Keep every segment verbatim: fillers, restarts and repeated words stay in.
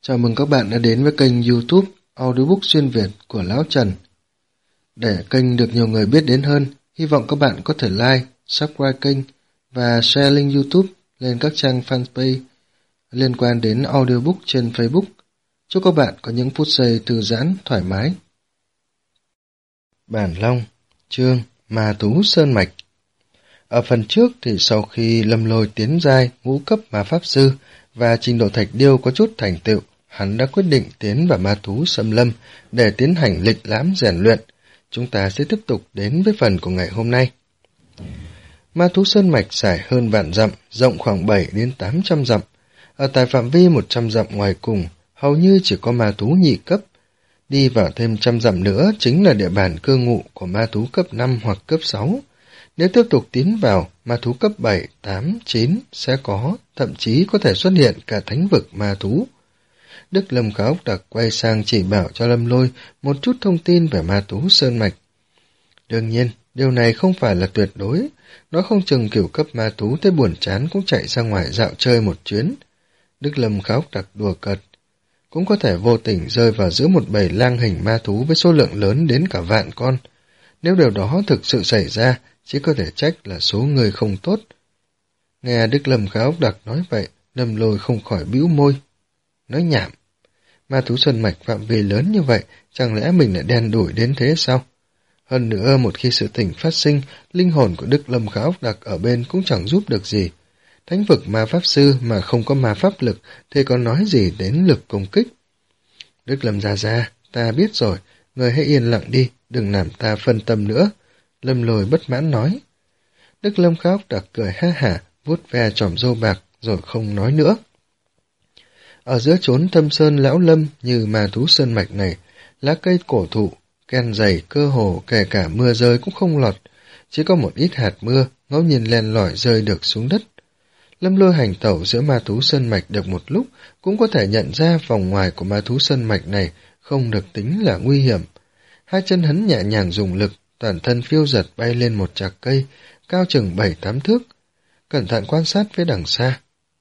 Chào mừng các bạn đã đến với kênh YouTube Audiobook Xuyên Việt của Lão Trần. Để kênh được nhiều người biết đến hơn, hy vọng các bạn có thể like, subscribe kênh và share link YouTube lên các trang fanpage liên quan đến audiobook trên Facebook. Chúc các bạn có những phút giây thư giãn, thoải mái. Bản Long, chương Ma Thú Sơn Mạch. Ở phần trước thì sau khi Lâm Lôi tiến giai ngũ cấp ma pháp sư và trình độ thạch điêu có chút thành tựu, hắn đã quyết định tiến vào ma thú xâm lâm để tiến hành lịch lãm rèn luyện. Chúng ta sẽ tiếp tục đến với phần của ngày hôm nay. Ma thú sơn mạch dài hơn vạn dặm, rộng khoảng bảy đến tám trăm dặm. Ở tại phạm vi một trăm dặm ngoài cùng, hầu như chỉ có ma thú nhị cấp. Đi vào thêm trăm dặm nữa chính là địa bàn cư ngụ của ma thú cấp năm hoặc cấp sáu. Nếu tiếp tục tiến vào, ma thú cấp bảy, tám, chín sẽ có, thậm chí có thể xuất hiện cả thánh vực ma thú. Đức Lâm Khá Ốc Đặc quay sang chỉ bảo cho Lâm Lôi một chút thông tin về ma thú sơn mạch. Đương nhiên, điều này không phải là tuyệt đối, nó không chừng kiểu cấp ma thú tới buồn chán cũng chạy ra ngoài dạo chơi một chuyến. Đức Lâm Khá Ốc Đặc đùa cợt, cũng có thể vô tình rơi vào giữa một bầy lang hình ma thú với số lượng lớn đến cả vạn con. Nếu điều đó thực sự xảy ra, chỉ có thể trách là số người không tốt. Nghe Đức Lâm Khá Ốc Đặc nói vậy, Lâm Lôi không khỏi bĩu môi. Nói nhảm, ma thú sơn mạch phạm vi lớn như vậy, chẳng lẽ mình lại đen đủi đến thế sao? Hơn nữa, một khi sự tình phát sinh, linh hồn của Đức Lâm Khá Ốc Đặc ở bên cũng chẳng giúp được gì. Thánh vực ma pháp sư mà không có ma pháp lực thì còn nói gì đến lực công kích? Đức Lâm gia gia, ta biết rồi, người hãy yên lặng đi, đừng làm ta phân tâm nữa. Lâm Lôi bất mãn nói. Đức Lâm Khá Ốc Đặc cười ha hả, vuốt ve chòm râu bạc rồi không nói nữa. Ở giữa chốn thâm sơn lão lâm như ma thú sơn mạch này, lá cây cổ thụ, ken dày cơ hồ kể cả mưa rơi cũng không lọt, chỉ có một ít hạt mưa ngẫu nhiên len lỏi rơi được xuống đất. Lâm Lôi hành tẩu giữa ma thú sơn mạch được một lúc cũng có thể nhận ra vòng ngoài của ma thú sơn mạch này không được tính là nguy hiểm. Hai chân hắn nhẹ nhàng dùng lực, toàn thân phiêu giật bay lên một trạc cây, cao chừng bảy tám thước. Cẩn thận quan sát phía đằng xa.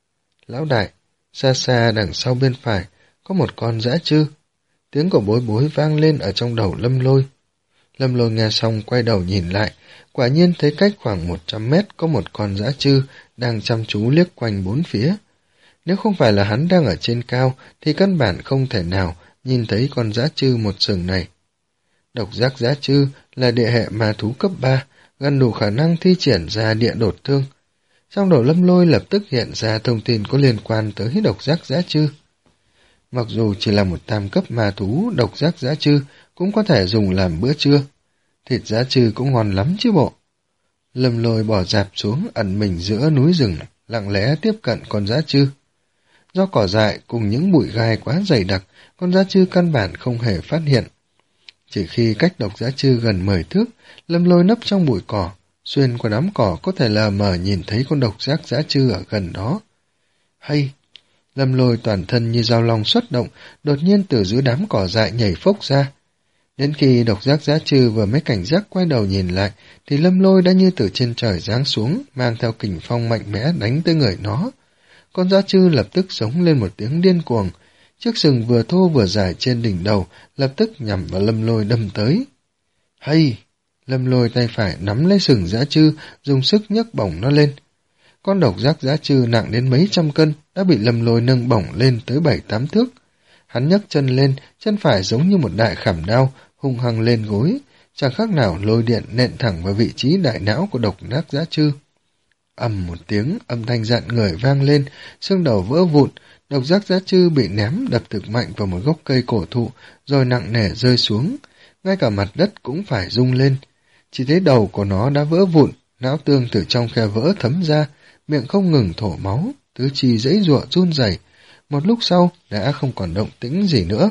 Lão đại, xa xa đằng sau bên phải, có một con dã trư. Tiếng của bối bối vang lên ở trong đầu Lâm Lôi. Lâm Lôi nghe xong quay đầu nhìn lại, quả nhiên thấy cách khoảng một trăm mét có một con dã trư đang chăm chú liếc quanh bốn phía. Nếu không phải là hắn đang ở trên cao, thì căn bản không thể nào nhìn thấy con dã trư một sừng này. Độc giác dã trư là địa hệ ma thú cấp ba, gần đủ khả năng thi triển ra địa đột thương. Trong đầu Lâm Lôi lập tức hiện ra thông tin có liên quan tới độc giác dã trư. Mặc dù chỉ là một tam cấp ma thú, độc giác dã trư cũng có thể dùng làm bữa trưa. Thịt dã trư cũng ngon lắm chứ bộ. Lâm Lôi bỏ dạp xuống ẩn mình giữa núi rừng, lặng lẽ tiếp cận con dã trư. Do cỏ dại cùng những bụi gai quá dày đặc, con dã trư căn bản không hề phát hiện. Chỉ khi cách độc dã trư gần mười thước, Lâm Lôi nấp trong bụi cỏ, xuyên qua đám cỏ có thể lờ mờ nhìn thấy con độc giác dã trư ở gần đó. Hay! Lâm Lôi toàn thân như dao long xuất động, đột nhiên từ dưới đám cỏ dại nhảy phốc ra. Đến khi độc giác dã trư vừa mới cảnh giác quay đầu nhìn lại, thì Lâm Lôi đã như từ trên trời giáng xuống, mang theo kình phong mạnh mẽ đánh tới người nó. Con dã trư lập tức giống lên một tiếng điên cuồng, chiếc sừng vừa thô vừa dài trên đỉnh đầu lập tức nhằm vào Lâm Lôi đâm tới. Hay! Lâm Lôi tay phải nắm lấy sừng dã trư, dùng sức nhấc bổng nó lên. Con độc giác dã trư nặng đến mấy trăm cân đã bị Lâm Lôi nâng bổng lên tới bảy tám thước. Hắn nhấc chân lên, chân phải giống như một đại khảm đao, hung hăng lên gối, chẳng khác nào lôi điện nện thẳng vào vị trí đại não của độc giác dã trư. Ầm một tiếng, âm thanh rạn người vang lên, xương đầu vỡ vụn, độc giác dã trư bị ném đập thực mạnh vào một gốc cây cổ thụ, rồi nặng nề rơi xuống, ngay cả mặt đất cũng phải rung lên. Chỉ thấy đầu của nó đã vỡ vụn, não tương từ trong khe vỡ thấm ra, miệng không ngừng thổ máu, tứ chi giãy giụa run rẩy. Một lúc sau đã không còn động tĩnh gì nữa.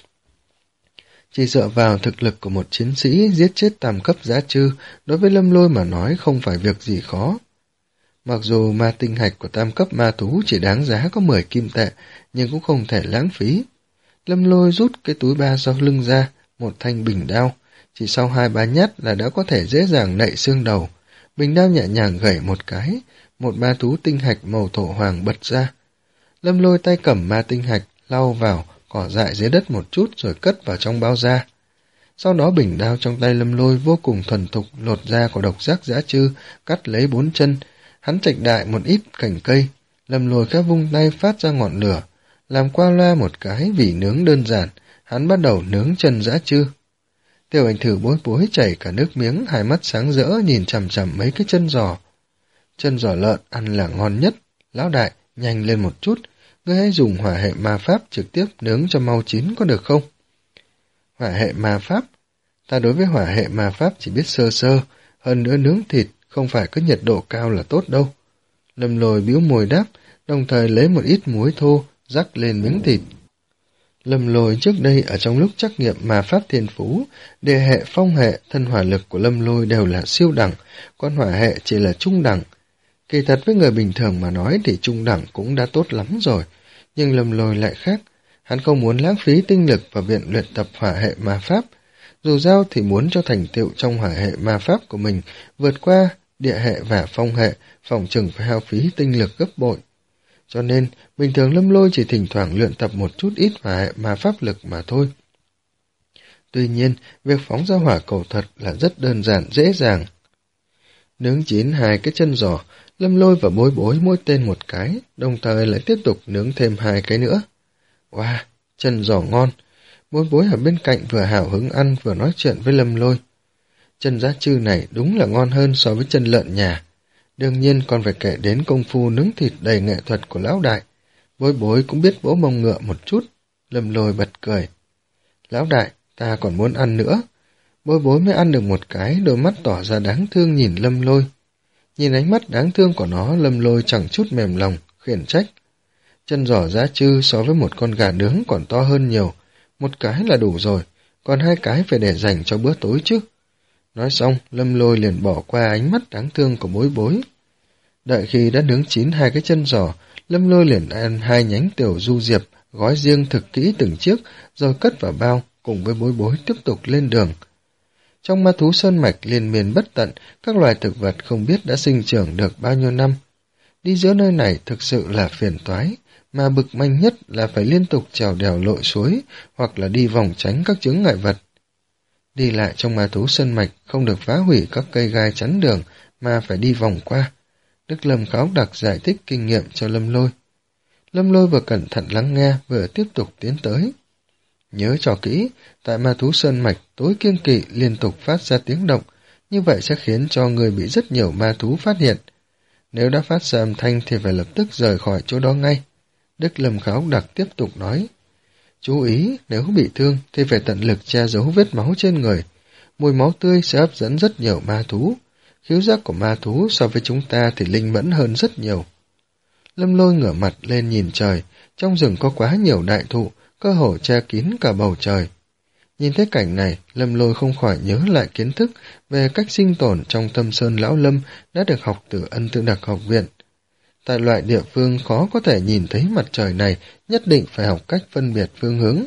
Chỉ dựa vào thực lực của một chiến sĩ giết chết tam cấp dã trư, đối với Lâm Lôi mà nói không phải việc gì khó. Mặc dù ma tinh hạch của tam cấp ma thú chỉ đáng giá có mười kim tệ, nhưng cũng không thể lãng phí. Lâm Lôi rút cái túi ba sau lưng ra, một thanh bình đao, chỉ sau hai ba nhát là đã có thể dễ dàng nạy xương đầu. Bình đao nhẹ nhàng gẩy một cái, một ma thú tinh hạch màu thổ hoàng bật ra. Lâm Lôi tay cầm ma tinh hạch, lau vào cỏ dại dưới đất một chút rồi cất vào trong bao da. Sau đó bình đao trong tay Lâm Lôi vô cùng thuần thục lột da của độc giác dã chư, cắt lấy bốn chân. Hắn chạch đại một ít cành cây, Lâm Lôi khẽ vung tay phát ra ngọn lửa, làm qua loa một cái vì nướng đơn giản, hắn bắt đầu nướng chân dã chư. Tiểu Ảnh Thử bối bối chảy cả nước miếng, hai mắt sáng rỡ nhìn chằm chằm mấy cái chân giò. Chân giò lợn ăn là ngon nhất, lão đại, nhanh lên một chút, ngươi hãy dùng hỏa hệ ma pháp trực tiếp nướng cho mau chín có được không? Hỏa hệ ma pháp? Ta đối với hỏa hệ ma pháp chỉ biết sơ sơ, hơn nữa nướng thịt không phải có nhiệt độ cao là tốt đâu. Lâm Lôi bĩu môi đáp, đồng thời lấy một ít muối thô, rắc lên miếng thịt. Lâm Lôi trước đây ở trong lúc trắc nghiệm ma pháp thiên phú, địa hệ, phong hệ, thân hỏa lực của Lâm Lôi đều là siêu đẳng, còn hỏa hệ chỉ là trung đẳng. Kỳ thật với người bình thường mà nói thì trung đẳng cũng đã tốt lắm rồi, nhưng Lâm Lôi lại khác, hắn không muốn lãng phí tinh lực vào viện luyện tập hỏa hệ ma pháp, dù sao thì muốn cho thành tựu trong hỏa hệ ma pháp của mình vượt qua địa hệ và phong hệ, phòng chừng phải hao phí tinh lực gấp bội. Cho nên, bình thường Lâm Lôi chỉ thỉnh thoảng luyện tập một chút ít hỏa hệ ma pháp lực mà thôi. Tuy nhiên, việc phóng ra hỏa cầu thật là rất đơn giản, dễ dàng. Nướng chín hai cái chân giò, Lâm Lôi và bối bối mỗi tên một cái, đồng thời lại tiếp tục nướng thêm hai cái nữa. Wow, chân giò ngon! Bối bối ở bên cạnh vừa hào hứng ăn vừa nói chuyện với Lâm Lôi. Chân dã chư này đúng là ngon hơn so với chân lợn nhà. Đương nhiên còn phải kể đến công phu nướng thịt đầy nghệ thuật của lão đại. Bối bối cũng biết vỗ mông ngựa một chút. Lâm Lôi bật cười. Lão đại, ta còn muốn ăn nữa. Bối bối mới ăn được một cái, đôi mắt tỏ ra đáng thương nhìn Lâm Lôi. Nhìn ánh mắt đáng thương của nó, Lâm Lôi chẳng chút mềm lòng, khiển trách. Chân giò dã chư so với một con gà nướng còn to hơn nhiều. Một cái là đủ rồi, còn hai cái phải để dành cho bữa tối chứ. Nói xong, Lâm Lôi liền bỏ qua ánh mắt đáng thương của bối bối. Đợi khi đã nướng chín hai cái chân giò, Lâm Lôi liền ăn hai nhánh tiểu du diệp, gói riêng thực kỹ từng chiếc, rồi cất vào bao, cùng với bối bối tiếp tục lên đường. Trong ma thú sơn mạch liên miên bất tận, các loài thực vật không biết đã sinh trưởng được bao nhiêu năm. Đi giữa nơi này thực sự là phiền toái, mà bực manh nhất là phải liên tục trèo đèo lội suối, hoặc là đi vòng tránh các chướng ngại vật. Đi lại trong ma thú sơn mạch không được phá hủy các cây gai chắn đường, mà phải đi vòng qua. Đức Lâm Kháo Đặc giải thích kinh nghiệm cho Lâm Lôi. Lâm Lôi vừa cẩn thận lắng nghe, vừa tiếp tục tiến tới. Nhớ cho kỹ, tại ma thú sơn mạch tối kiêng kỵ liên tục phát ra tiếng động, như vậy sẽ khiến cho người bị rất nhiều ma thú phát hiện. Nếu đã phát ra âm thanh thì phải lập tức rời khỏi chỗ đó ngay. Đức Lâm Kháo Đặc tiếp tục nói. Chú ý, nếu bị thương thì phải tận lực che giấu vết máu trên người. Mùi máu tươi sẽ hấp dẫn rất nhiều ma thú. Khiếu giác của ma thú so với chúng ta thì linh mẫn hơn rất nhiều. Lâm Lôi ngửa mặt lên nhìn trời, trong rừng có quá nhiều đại thụ, cơ hồ che kín cả bầu trời. Nhìn thấy cảnh này, Lâm Lôi không khỏi nhớ lại kiến thức về cách sinh tồn trong Thâm Sơn Lão Lâm đã được học từ Ân Tự Đặc học viện. Tại loại địa phương khó có thể nhìn thấy mặt trời này, nhất định phải học cách phân biệt phương hướng.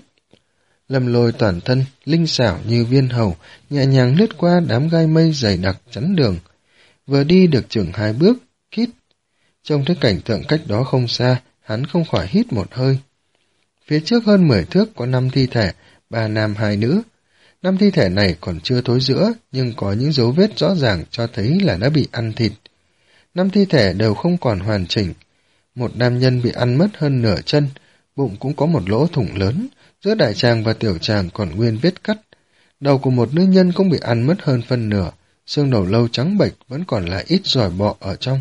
Lâm Lôi toàn thân, linh xảo như viên hầu, nhẹ nhàng lướt qua đám gai mây dày đặc chắn đường. Vừa đi được chừng hai bước, kít. Trông thấy cảnh tượng cách đó không xa, hắn không khỏi hít một hơi. Phía trước hơn mười thước có năm thi thể, ba nam hai nữ. Năm thi thể này còn chưa thối rữa, nhưng có những dấu vết rõ ràng cho thấy là đã bị ăn thịt. Năm thi thể đều không còn hoàn chỉnh. Một nam nhân bị ăn mất hơn nửa chân, bụng cũng có một lỗ thủng lớn, giữa đại tràng và tiểu tràng còn nguyên vết cắt. Đầu của một nữ nhân cũng bị ăn mất hơn phân nửa, xương đầu lâu trắng bệch vẫn còn lại ít giỏi bọ ở trong.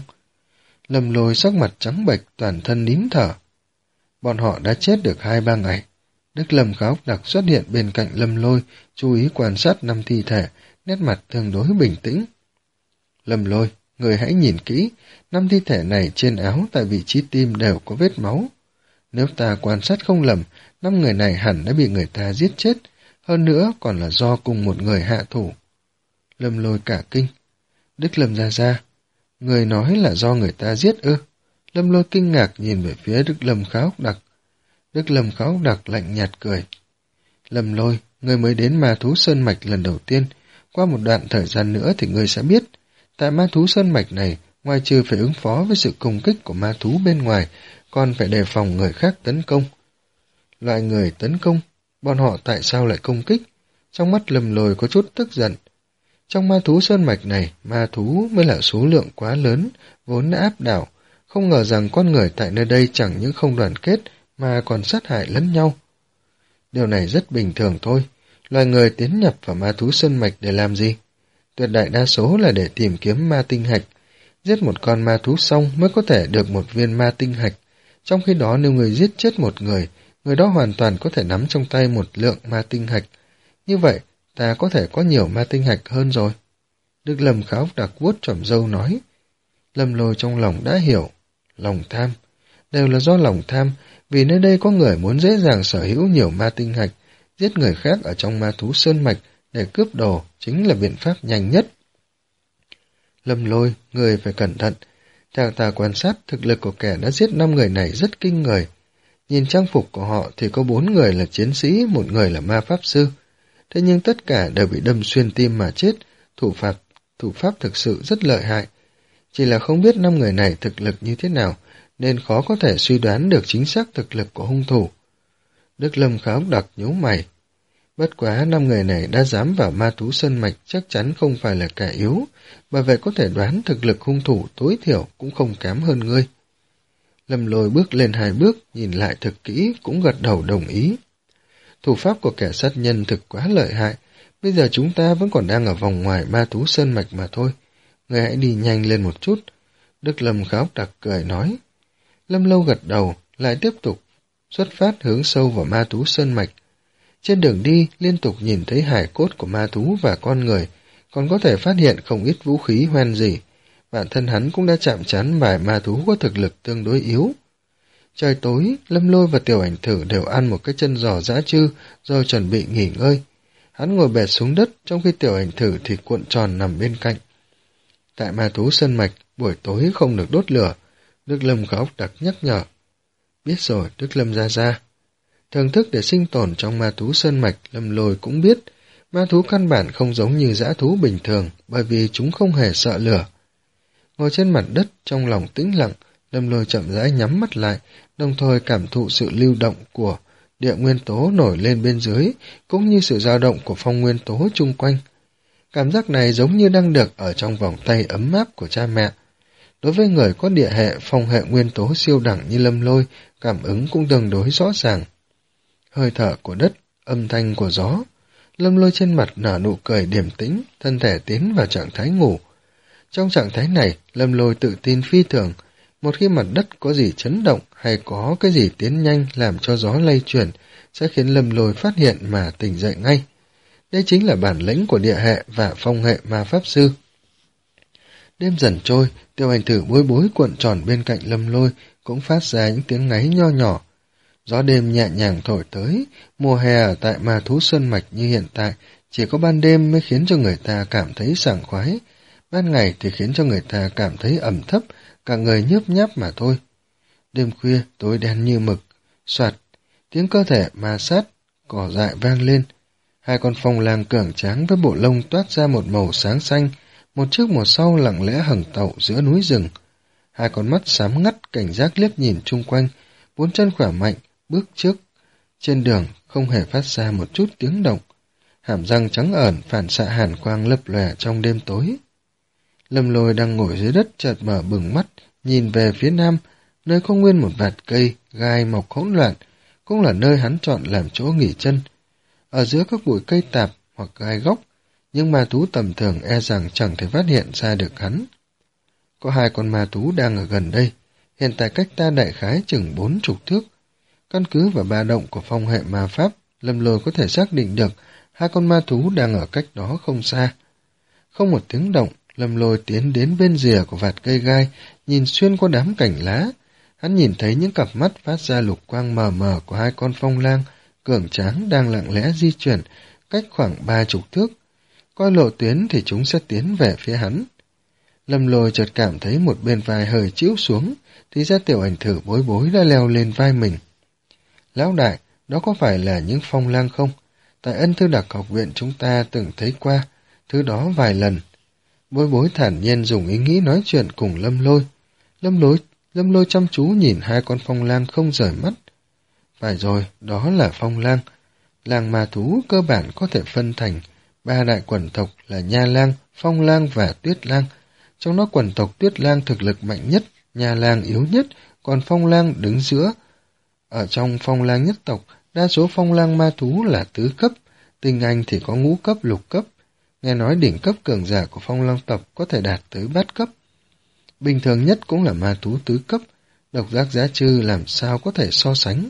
Lâm Lôi sắc mặt trắng bệch, toàn thân nín thở. Bọn họ đã chết được hai ba ngày. Đức Lâm Kháo Đặc xuất hiện bên cạnh Lâm Lôi, chú ý quan sát năm thi thể, nét mặt tương đối bình tĩnh. Lâm Lôi, người hãy nhìn kỹ, năm thi thể này trên áo tại vị trí tim đều có vết máu. Nếu ta quan sát không lầm, năm người này hẳn đã bị người ta giết chết, hơn nữa còn là do cùng một người hạ thủ. Lâm Lôi cả kinh. Đức Lâm ra ra, người nói là do người ta giết ư? Lâm Lôi kinh ngạc nhìn về phía Đức Lâm Kháo Đặc. Đức Lâm Kháo Đặc lạnh nhạt cười. Lâm Lôi, người mới đến ma thú sơn mạch lần đầu tiên, qua một đoạn thời gian nữa thì người sẽ biết. Tại ma thú sơn mạch này, ngoài trừ phải ứng phó với sự công kích của ma thú bên ngoài, còn phải đề phòng người khác tấn công. Loại người tấn công, bọn họ tại sao lại công kích? Trong mắt Lâm Lôi có chút tức giận. Trong ma thú sơn mạch này, ma thú mới là số lượng quá lớn, vốn đã áp đảo. Không ngờ rằng con người tại nơi đây chẳng những không đoàn kết, mà còn sát hại lẫn nhau. Điều này rất bình thường thôi. Loài người tiến nhập vào ma thú sơn mạch để làm gì? Tuyệt đại đa số là để tìm kiếm ma tinh hạch. Giết một con ma thú xong mới có thể được một viên ma tinh hạch. Trong khi đó nếu người giết chết một người, người đó hoàn toàn có thể nắm trong tay một lượng ma tinh hạch. Như vậy, ta có thể có nhiều ma tinh hạch hơn rồi. Đức Lâm Kháo đặc vuốt tròm râu nói. Lâm Lôi trong lòng đã hiểu. Lòng tham. Đều là do lòng tham, vì nơi đây có người muốn dễ dàng sở hữu nhiều ma tinh hạch, giết người khác ở trong ma thú sơn mạch để cướp đồ chính là biện pháp nhanh nhất. Lâm Lôi, người phải cẩn thận. Theo ta quan sát, thực lực của kẻ đã giết năm người này rất kinh người. Nhìn trang phục của họ thì có bốn người là chiến sĩ, một người là ma pháp sư. Thế nhưng tất cả đều bị đâm xuyên tim mà chết, thủ pháp, thủ pháp thực sự rất lợi hại. Chỉ là không biết năm người này thực lực như thế nào, nên khó có thể suy đoán được chính xác thực lực của hung thủ. Đức Lâm Kháo đặc nhíu mày. Bất quá năm người này đã dám vào ma thú sơn mạch chắc chắn không phải là kẻ yếu, bởi vậy có thể đoán thực lực hung thủ tối thiểu cũng không kém hơn ngươi. Lâm Lôi bước lên hai bước, nhìn lại thực kỹ, cũng gật đầu đồng ý. Thủ pháp của kẻ sát nhân thực quá lợi hại, bây giờ chúng ta vẫn còn đang ở vòng ngoài ma thú sơn mạch mà thôi. Ngươi hãy đi nhanh lên một chút. Đức Lâm Kháo đặc cười nói. Lâm Lâu gật đầu, lại tiếp tục xuất phát hướng sâu vào ma thú sơn mạch. Trên đường đi, liên tục nhìn thấy hải cốt của ma thú và con người, còn có thể phát hiện không ít vũ khí hoen gì. Bản thân hắn cũng đã chạm trán vài ma thú có thực lực tương đối yếu. Trời tối, Lâm Lôi và Tiểu Ảnh Thử đều ăn một cái chân giò giã chư, rồi chuẩn bị nghỉ ngơi. Hắn ngồi bệt xuống đất, trong khi Tiểu Ảnh Thử thì cuộn tròn nằm bên cạnh. Tại ma thú sơn mạch, buổi tối không được đốt lửa. Đức Lâm Kháo đặc nhắc nhở. Biết rồi, Đức Lâm ra ra. Thưởng thức để sinh tồn trong ma thú sơn mạch, Lâm Lôi cũng biết. Ma thú căn bản không giống như dã thú bình thường, bởi vì chúng không hề sợ lửa. Ngồi trên mặt đất, trong lòng tĩnh lặng, Lâm Lôi chậm rãi nhắm mắt lại, đồng thời cảm thụ sự lưu động của địa nguyên tố nổi lên bên dưới, cũng như sự dao động của phong nguyên tố chung quanh. Cảm giác này giống như đang được ở trong vòng tay ấm áp của cha mẹ. Đối với người có địa hệ, phong hệ nguyên tố siêu đẳng như Lâm Lôi, cảm ứng cũng tương đối rõ ràng. Hơi thở của đất, âm thanh của gió. Lâm Lôi trên mặt nở nụ cười điềm tĩnh, thân thể tiến vào trạng thái ngủ. Trong trạng thái này, Lâm Lôi tự tin phi thường. Một khi mặt đất có gì chấn động hay có cái gì tiến nhanh làm cho gió lay chuyển, sẽ khiến Lâm Lôi phát hiện mà tỉnh dậy ngay. Đây chính là bản lĩnh của địa hệ và phong hệ ma pháp sư. Đêm dần trôi, Tiểu Ảnh Thử bối bối cuộn tròn bên cạnh Lâm Lôi cũng phát ra những tiếng ngáy nho nhỏ. Gió đêm nhẹ nhàng thổi tới, mùa hè ở tại ma thú sơn mạch như hiện tại, chỉ có ban đêm mới khiến cho người ta cảm thấy sảng khoái, ban ngày thì khiến cho người ta cảm thấy ẩm thấp, cả người nhớp nháp mà thôi. Đêm khuya, tối đen như mực, soạt, tiếng cơ thể ma sát, cỏ dại vang lên. Hai con phong lang cường tráng với bộ lông toát ra một màu sáng xanh, một trước một sau lặng lẽ hằng tậu giữa núi rừng. Hai con mắt xám ngắt cảnh giác liếc nhìn chung quanh, bốn chân khỏe mạnh, bước trước. Trên đường không hề phát ra một chút tiếng động. Hàm răng trắng ẩn phản xạ hàn quang lập lòe trong đêm tối. Lâm Lôi đang ngồi dưới đất chợt mở bừng mắt, nhìn về phía nam, nơi có nguyên một vạt cây, gai mọc hỗn loạn, cũng là nơi hắn chọn làm chỗ nghỉ chân. Ở giữa các bụi cây tạp hoặc gai góc, nhưng ma thú tầm thường e rằng chẳng thể phát hiện ra được hắn. Có hai con ma thú đang ở gần đây, hiện tại cách ta đại khái chừng bốn chục thước. Căn cứ vào ba động của phong hệ ma pháp, Lâm Lôi có thể xác định được hai con ma thú đang ở cách đó không xa. Không một tiếng động, Lâm Lôi tiến đến bên rìa của vạt cây gai, nhìn xuyên qua đám cảnh lá. Hắn nhìn thấy những cặp mắt phát ra lục quang mờ mờ của hai con phong lang, cường tráng đang lặng lẽ di chuyển, cách khoảng ba chục thước. Coi lộ tuyến thì chúng sẽ tiến về phía hắn. Lâm Lôi chợt cảm thấy một bên vai hơi chĩu xuống, thì ra Tiểu Ảnh Thử bối bối đã leo lên vai mình. Lão đại, đó có phải là những phong lang không? Tại Ân Thư Đặc học viện chúng ta từng thấy qua thứ đó vài lần. Bối bối thản nhiên dùng ý nghĩ nói chuyện cùng Lâm Lôi. Lâm Lôi, Lâm Lôi chăm chú nhìn hai con phong lang không rời mắt. Phải rồi, đó là phong lang. Lang ma thú cơ bản có thể phân thành ba đại quần tộc là Nha Lang, Phong Lang và Tuyết Lang. Trong đó quần tộc Tuyết Lang thực lực mạnh nhất, Nha Lang yếu nhất, còn Phong Lang đứng giữa. Ở trong Phong Lang nhất tộc, đa số Phong Lang ma thú là tứ cấp, tinh anh thì có ngũ cấp, lục cấp. Nghe nói đỉnh cấp cường giả của Phong Lang tộc có thể đạt tới bát cấp. Bình thường nhất cũng là ma thú tứ cấp, độc giác giá trư làm sao có thể so sánh.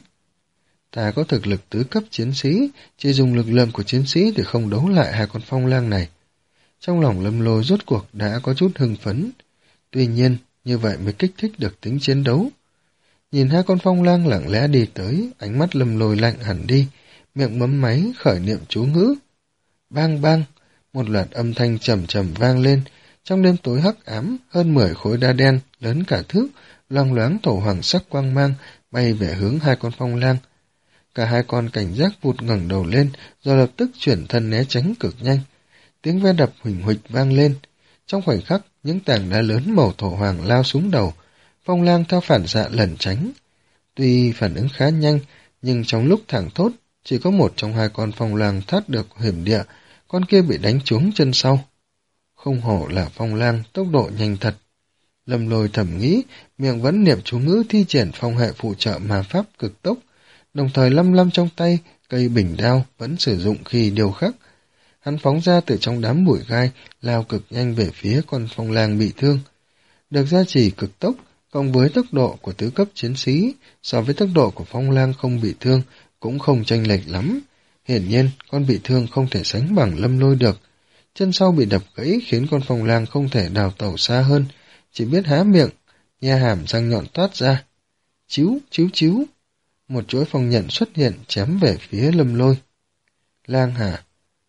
Ta có thực lực tứ cấp chiến sĩ, chỉ dùng lực lượng của chiến sĩ thì không đấu lại hai con Phong Lang này. Trong lòng Lâm Lôi rốt cuộc đã có chút hưng phấn. Tuy nhiên, như vậy mới kích thích được tính chiến đấu. Nhìn hai con Phong Lang lặng lẽ đi tới, ánh mắt Lâm Lôi lạnh hẳn đi, miệng bấm máy khởi niệm chú ngữ. Bang bang, một loạt âm thanh trầm trầm vang lên. Trong đêm tối hắc ám, hơn mười khối đá đen lớn cả thước, loang loáng thổ hoàng sắc quang mang bay về hướng hai con Phong Lang. Cả hai con cảnh giác vụt ngẩng đầu lên, rồi lập tức chuyển thân né tránh cực nhanh. Tiếng ve đập huỳnh huỵch vang lên. Trong khoảnh khắc, những tảng đá lớn màu thổ hoàng lao xuống đầu. Phong Lang theo phản xạ lẩn tránh. Tuy phản ứng khá nhanh, nhưng trong lúc thảng thốt, chỉ có một trong hai con Phong Lang thoát được hiểm địa, con kia bị đánh trúng chân sau. Không hổ là Phong Lang, tốc độ nhanh thật. Lâm Lôi thầm nghĩ, miệng vẫn niệm chú ngữ thi triển phong hệ phụ trợ ma pháp cực tốc, đồng thời lăm lăm trong tay, cây bình đao vẫn sử dụng khi điều khắc. Hắn phóng ra từ trong đám bụi gai, lao cực nhanh về phía con Phong Lang bị thương. Được gia trì cực tốc, cộng với tốc độ của tứ cấp chiến sĩ, so với tốc độ của Phong Lang không bị thương, cũng không chênh lệch lắm. Hiển nhiên, con bị thương không thể sánh bằng Lâm Lôi được. Chân sau bị đập gãy khiến con Phong Lang không thể đào tẩu xa hơn, chỉ biết há miệng, nha hàm răng nhọn toát ra. Chíu, chíu chíu. Một chuỗi phong nhận xuất hiện chém về phía Lâm Lôi. Lang hả?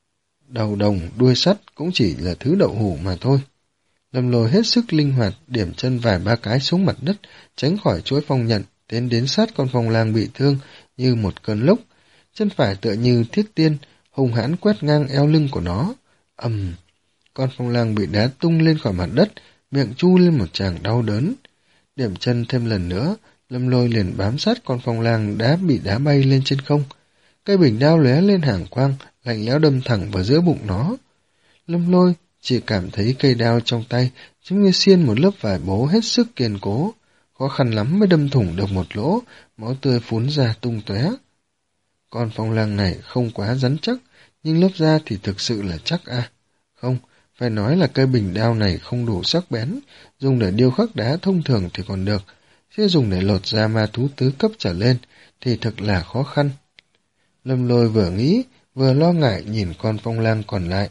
Đầu đồng, đuôi sắt cũng chỉ là thứ đậu hủ mà thôi. Lâm Lôi hết sức linh hoạt, điểm chân vài ba cái xuống mặt đất, tránh khỏi chuỗi phong nhận, tiến đến sát con Phong Lang bị thương như một cơn lốc. Chân phải tựa như thiết tiên, hùng hãn quét ngang eo lưng của nó. Ầm, um, con Phong Lang bị đá tung lên khỏi mặt đất, miệng chu lên một tràng đau đớn. Điểm chân thêm lần nữa, Lâm Lôi liền bám sát con Phong Lang đã bị đá bay lên trên không. Cây bình đao lóe lên hàng quang, lạnh lẽo đâm thẳng vào giữa bụng nó. Lâm Lôi chỉ cảm thấy cây đao trong tay giống như xiên một lớp vải bố hết sức kiên cố, khó khăn lắm mới đâm thủng được một lỗ, máu tươi phún ra tung tóe. Con Phong Lang này không quá rắn chắc, nhưng lớp da thì thực sự là chắc à. Không, phải nói là cây bình đao này không đủ sắc bén, dùng để điêu khắc đá thông thường thì còn được, chứ dùng để lột da ma thú tứ cấp trở lên thì thật là khó khăn. Lâm Lôi vừa nghĩ, vừa lo ngại nhìn con Phong Lang còn lại.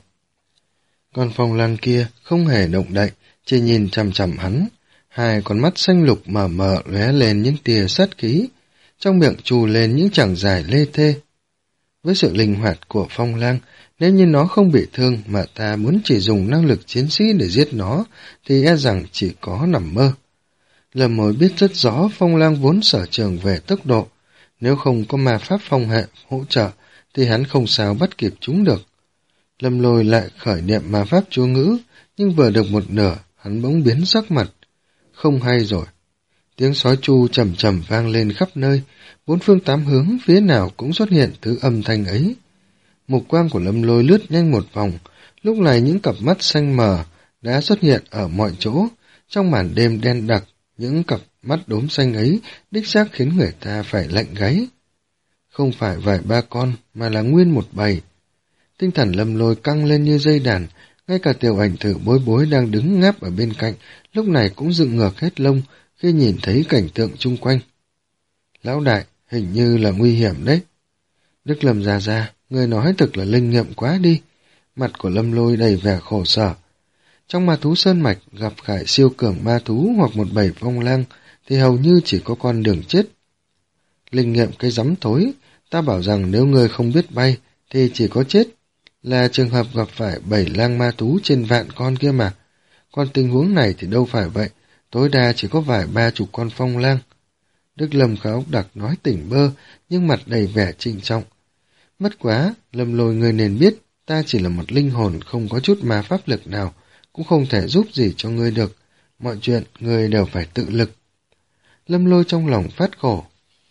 Con Phong Lang kia không hề động đậy, chỉ nhìn chằm chằm hắn, hai con mắt xanh lục mờ mờ lóe lên những tia sát khí, trong miệng trù lên những chảng dài lê thê. Với sự linh hoạt của Phong Lang, nếu như nó không bị thương mà ta muốn chỉ dùng năng lực chiến sĩ để giết nó, thì e rằng chỉ có nằm mơ. Lâm Mối biết rất rõ Phong Lang vốn sở trường về tốc độ, nếu không có ma pháp phong hệ hỗ trợ, thì hắn không sao bắt kịp chúng được. Lâm Lôi lại khởi niệm ma pháp chú ngữ, nhưng vừa được một nửa, hắn bỗng biến sắc mặt. Không hay rồi. Tiếng sói chu trầm trầm vang lên khắp nơi, bốn phương tám hướng phía nào cũng xuất hiện thứ âm thanh ấy. Mục quang của Lâm Lôi lướt nhanh một vòng, lúc này những cặp mắt xanh mờ đã xuất hiện ở mọi chỗ, trong màn đêm đen đặc, những cặp mắt đốm xanh ấy đích xác khiến người ta phải lạnh gáy. Không phải vài ba con, mà là nguyên một bầy. Tinh thần Lâm Lôi căng lên như dây đàn, ngay cả tiểu ảnh thử bối bối đang đứng ngáp ở bên cạnh, lúc này cũng dựng ngược hết lông khi nhìn thấy cảnh tượng chung quanh. Lão đại, hình như là nguy hiểm đấy. Đức Lâm già già, người nói thật là linh nghiệm quá đi. Mặt của Lâm Lôi đầy vẻ khổ sở. Trong ma thú sơn mạch gặp phải siêu cường ma thú hoặc một bầy Phong Lang thì hầu như chỉ có con đường chết. Linh nghiệm cái rắm thối, ta bảo rằng nếu người không biết bay thì chỉ có chết. Là trường hợp gặp phải bảy lang ma thú trên vạn con kia mà. Còn tình huống này thì đâu phải vậy, tối đa chỉ có vài ba chục con Phong Lang. Đức Lâm khá ốc đặc nói tỉnh bơ, nhưng mặt đầy vẻ trịnh trọng. Mất quá, Lâm Lôi người nên biết, ta chỉ là một linh hồn không có chút ma pháp lực nào, cũng không thể giúp gì cho ngươi được. Mọi chuyện, ngươi đều phải tự lực. Lâm Lôi trong lòng phát khổ.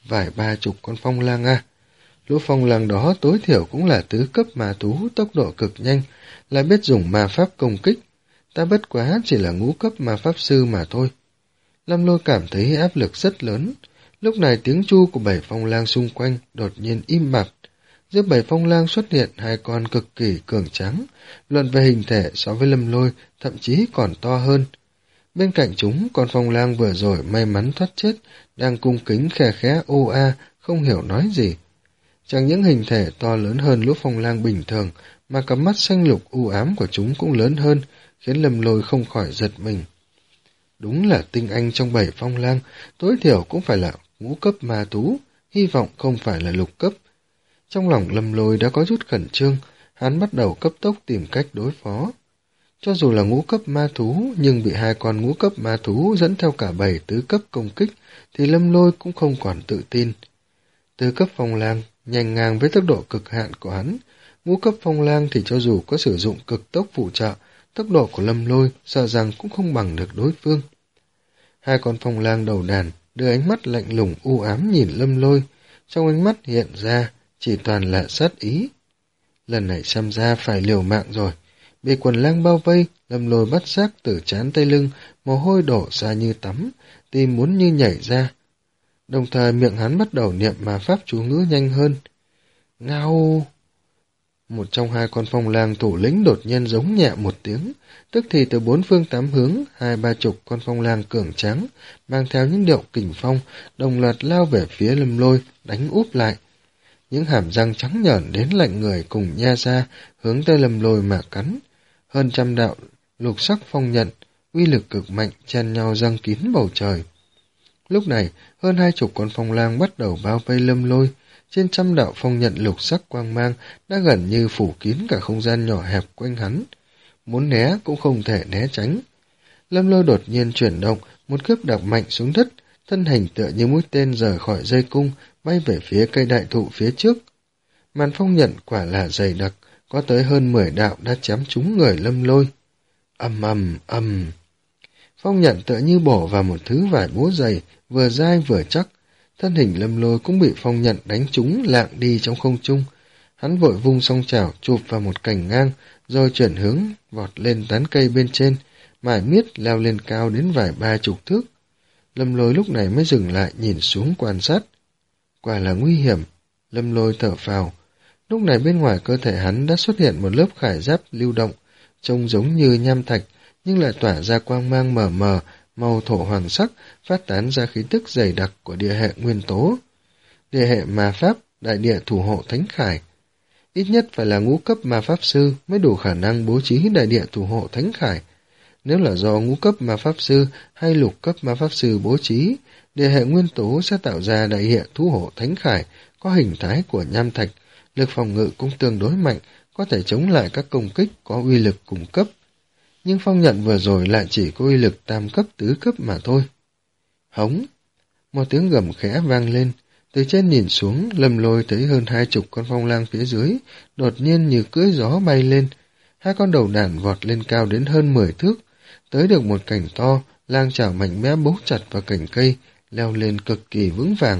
vài ba chục con phong lang a. Lũ phong lang đó tối thiểu cũng là tứ cấp ma thú, tốc độ cực nhanh, lại biết dùng ma pháp công kích. Ta bất quá chỉ là ngũ cấp ma pháp sư mà thôi. Lâm Lôi cảm thấy áp lực rất lớn. Lúc này tiếng chu của bảy phong lang xung quanh đột nhiên im bặt. Giữa bảy phong lang xuất hiện hai con cực kỳ cường tráng, luận về hình thể so với Lâm Lôi thậm chí còn to hơn. Bên cạnh chúng, con phong lang vừa rồi may mắn thoát chết, đang cung kính khe khẽ ô a, không hiểu nói gì. Chẳng những hình thể to lớn hơn lũ phong lang bình thường, mà cặp mắt xanh lục u ám của chúng cũng lớn hơn, khiến Lâm Lôi không khỏi giật mình. Đúng là tinh anh trong bảy phong lang, tối thiểu cũng phải là ngũ cấp ma thú, hy vọng không phải là lục cấp. Trong lòng Lâm Lôi đã có chút khẩn trương, hắn bắt đầu cấp tốc tìm cách đối phó. Cho dù là ngũ cấp ma thú, nhưng bị hai con ngũ cấp ma thú dẫn theo cả bảy tứ cấp công kích, thì Lâm Lôi cũng không còn tự tin. Tứ cấp phong lang, nhanh ngang với tốc độ cực hạn của hắn, ngũ cấp phong lang thì cho dù có sử dụng cực tốc phụ trợ, tốc độ của Lâm Lôi sợ rằng cũng không bằng được đối phương. Hai con phong lang đầu đàn đưa ánh mắt lạnh lùng u ám nhìn Lâm Lôi, trong ánh mắt hiện ra chỉ toàn là sát ý. Lần này xem ra phải liều mạng rồi. Bị quần lang bao vây, Lâm Lôi bắt giác từ trán tay lưng, mồ hôi đổ ra như tắm, tim muốn như nhảy ra. Đồng thời miệng hắn bắt đầu niệm mà pháp chú ngữ nhanh hơn. Ngao! Một trong hai con phong lang thủ lĩnh đột nhiên giống nhẹ một tiếng, tức thì từ bốn phương tám hướng, hai ba chục con phong lang cường tráng, mang theo những điệu kình phong, đồng loạt lao về phía Lâm Lôi, đánh úp lại. Những hàm răng trắng nhởn đến lạnh người cùng nha ra, hướng tới Lâm Lôi mà cắn. Hơn trăm đạo lục sắc phong nhận, uy lực cực mạnh chen nhau răng kín bầu trời. Lúc này, hơn hai chục con phong lang bắt đầu bao vây Lâm Lôi, trên trăm đạo phong nhận lục sắc quang mang đã gần như phủ kín cả không gian nhỏ hẹp quanh hắn. Muốn né cũng không thể né tránh. Lâm Lôi đột nhiên chuyển động, một cước đạp mạnh xuống đất, thân hình tựa như mũi tên rời khỏi dây cung, bay về phía cây đại thụ phía trước. Màn phong nhận quả là dày đặc, có tới hơn mười đạo đã chém trúng người Lâm Lôi. Ầm ầm ầm. Phong nhận tựa như bổ vào một thứ vải búa dày, vừa dai vừa chắc. Thân hình Lâm Lôi cũng bị phong nhận đánh trúng lạng đi trong không trung. Hắn vội vung song chảo chụp vào một cành ngang, rồi chuyển hướng vọt lên tán cây bên trên, mải miết leo lên cao đến vài ba chục thước. Lâm Lôi lúc này mới dừng lại nhìn xuống quan sát. Quả là nguy hiểm. Lâm Lôi thở phào. Lúc này bên ngoài cơ thể hắn đã xuất hiện một lớp khải giáp lưu động, trông giống như nham thạch, nhưng lại tỏa ra quang mang mờ mờ, màu thổ hoàng sắc, phát tán ra khí tức dày đặc của địa hệ nguyên tố. Địa hệ ma pháp, đại địa thủ hộ thánh khải. Ít nhất phải là ngũ cấp ma pháp sư mới đủ khả năng bố trí đại địa thủ hộ thánh khải. Nếu là do ngũ cấp ma pháp sư hay lục cấp ma pháp sư bố trí, địa hệ nguyên tố sẽ tạo ra đại hệ thủ hộ thánh khải có hình thái của nham thạch, lực phòng ngự cũng tương đối mạnh, có thể chống lại các công kích có uy lực cùng cấp. Nhưng phong nhận vừa rồi lại chỉ có uy lực tam cấp tứ cấp mà thôi. Hống! Một tiếng gầm khẽ vang lên, từ trên nhìn xuống, Lâm Lôi thấy hơn hai chục con phong lang phía dưới, đột nhiên như cưỡi gió bay lên. Hai con đầu đàn vọt lên cao đến hơn mười thước, tới được một cành to, lang chảo mạnh mẽ bấu chặt vào cành cây, leo lên cực kỳ vững vàng.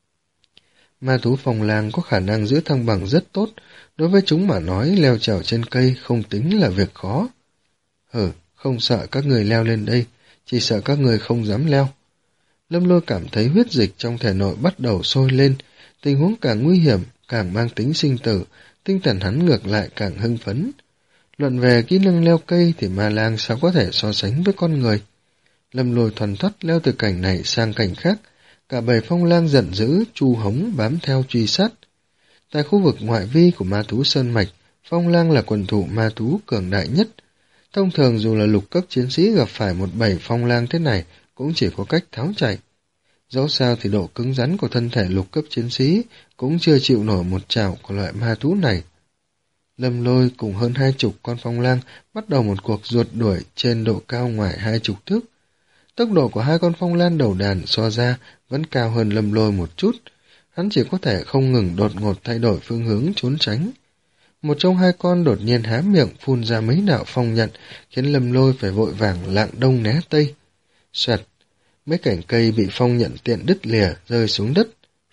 Ma thú phong lang có khả năng giữ thăng bằng rất tốt, đối với chúng mà nói leo trèo trên cây không tính là việc khó. Hừ, không sợ các người leo lên đây, chỉ sợ các người không dám leo. Lâm Lôi cảm thấy huyết dịch trong thể nội bắt đầu sôi lên, tình huống càng nguy hiểm, càng mang tính sinh tử, tinh thần hắn ngược lại càng hưng phấn. Luận về kỹ năng leo cây thì ma lang sao có thể so sánh với con người. Lâm Lôi thuần thoắt leo từ cảnh này sang cảnh khác, cả bầy phong lang giận dữ, chu hống bám theo truy sát. Tại khu vực ngoại vi của ma thú Sơn Mạch, phong lang là quần thủ ma thú cường đại nhất. Thông thường dù là lục cấp chiến sĩ gặp phải một bầy phong lang thế này cũng chỉ có cách tháo chạy. Dẫu sao thì độ cứng rắn của thân thể lục cấp chiến sĩ cũng chưa chịu nổi một trảo của loại ma thú này. Lâm Lôi cùng hơn hai chục con phong lang bắt đầu một cuộc rượt đuổi trên độ cao ngoài hai chục thước. Tốc độ của hai con phong lang đầu đàn so ra vẫn cao hơn Lâm Lôi một chút, hắn chỉ có thể không ngừng đột ngột thay đổi phương hướng trốn tránh. Một trong hai con đột nhiên há miệng phun ra mấy đạo phong nhận, khiến Lâm Lôi phải vội vàng lạng đông né tây. Xoẹt, mấy cành cây bị phong nhận tiện đứt lìa rơi xuống đất,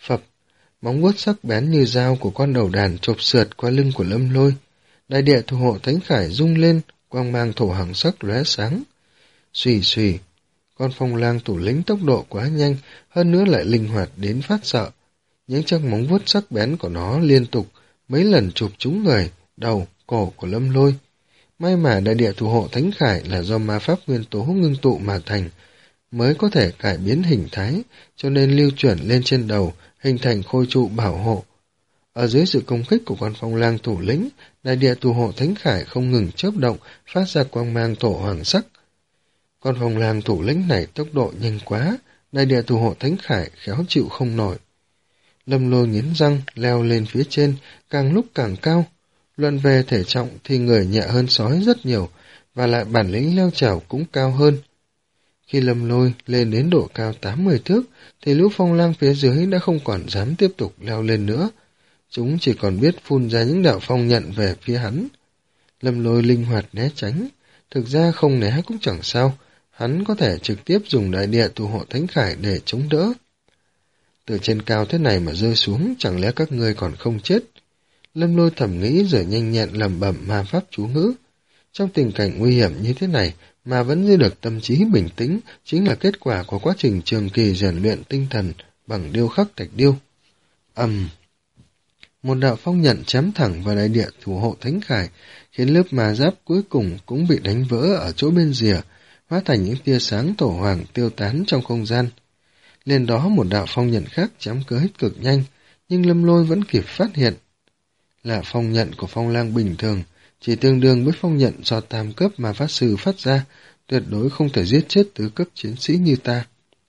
Phập, móng vuốt sắc bén như dao của con đầu đàn chộp sượt qua lưng của Lâm Lôi. Đại địa thủ hộ thánh khải rung lên, quang mang thổ hằng sắc lóe sáng. Xùy xùy, con phong lang thủ lĩnh tốc độ quá nhanh, hơn nữa lại linh hoạt đến phát sợ. Những chiếc móng vuốt sắc bén của nó liên tục mấy lần chụp trúng người, đầu, cổ của Lâm Lôi. May mà đại địa thủ hộ thánh khải là do ma pháp nguyên tố ngưng tụ mà thành, mới có thể cải biến hình thái, cho nên lưu chuyển lên trên đầu, hình thành khôi trụ bảo hộ. Ở dưới sự công kích của con phong lang thủ lĩnh, đại địa thủ hộ thánh khải không ngừng chớp động, phát ra quang mang thổ hoàng sắc. Con phong lang thủ lĩnh này tốc độ nhanh quá, đại địa thủ hộ thánh khải khéo chịu không nổi. Lâm Lôi nghiến răng, leo lên phía trên, càng lúc càng cao. Luận về thể trọng thì người nhẹ hơn sói rất nhiều, và lại bản lĩnh leo trèo cũng cao hơn. Khi Lâm Lôi lên đến độ cao tám mươi thước, thì lũ phong lang phía dưới đã không còn dám tiếp tục leo lên nữa. Chúng chỉ còn biết phun ra những đạo phong nhận về phía hắn. Lâm Lôi linh hoạt né tránh, thực ra không né cũng chẳng sao, hắn có thể trực tiếp dùng đại địa thủ hộ thánh khải để chống đỡ. Từ trên cao thế này mà rơi xuống, chẳng lẽ các ngươi còn không chết? Lâm Lôi thầm nghĩ rồi nhanh nhẹn lẩm bẩm ma pháp chú ngữ. Trong tình cảnh nguy hiểm như thế này mà vẫn giữ được tâm trí bình tĩnh chính là kết quả của quá trình trường kỳ rèn luyện tinh thần bằng điêu khắc thạch điêu. Ầm! Um. Một đạo phong nhận chém thẳng vào đại địa thủ hộ thánh khải, khiến lớp ma giáp cuối cùng cũng bị đánh vỡ ở chỗ bên rìa, hóa thành những tia sáng thổ hoàng tiêu tán trong không gian. Lên đó một đạo phong nhận khác chém cưới cực nhanh, nhưng Lâm Lôi vẫn kịp phát hiện. Là phong nhận của phong lang bình thường, chỉ tương đương với phong nhận do tam cấp mà pháp sư phát ra, tuyệt đối không thể giết chết tứ cấp chiến sĩ như ta.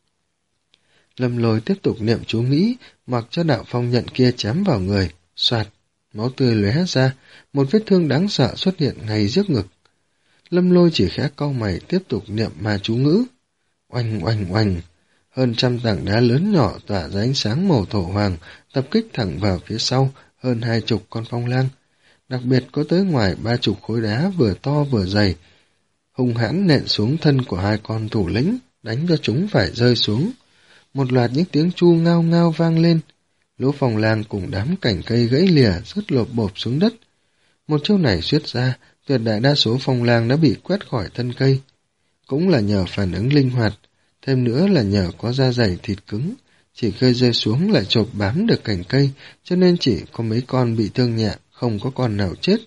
Lâm Lôi tiếp tục niệm chú nghĩ, mặc cho đạo phong nhận kia chém vào người, soạt, máu tươi lóe ra, một vết thương đáng sợ xuất hiện ngay trước ngực. Lâm Lôi chỉ khẽ cau mày tiếp tục niệm ma chú ngữ. Oanh oanh oanh, hơn trăm tảng đá lớn nhỏ tỏa ra ánh sáng màu thổ hoàng, tập kích thẳng vào phía sau, hơn hai chục con phong lang. Đặc biệt có tới ngoài ba chục khối đá vừa to vừa dày, hung hãn nện xuống thân của hai con thủ lĩnh, đánh cho chúng phải rơi xuống. Một loạt những tiếng chu ngao ngao vang lên, lũ phong lang cùng đám cành cây gãy lìa rớt lộp bộp xuống đất. Một chiêu này xuất ra, tuyệt đại đa số phong lang đã bị quét khỏi thân cây. Cũng là nhờ phản ứng linh hoạt, thêm nữa là nhờ có da dày thịt cứng, chỉ cây rơi xuống lại chộp bám được cành cây, cho nên chỉ có mấy con bị thương nhẹ, không có con nào chết.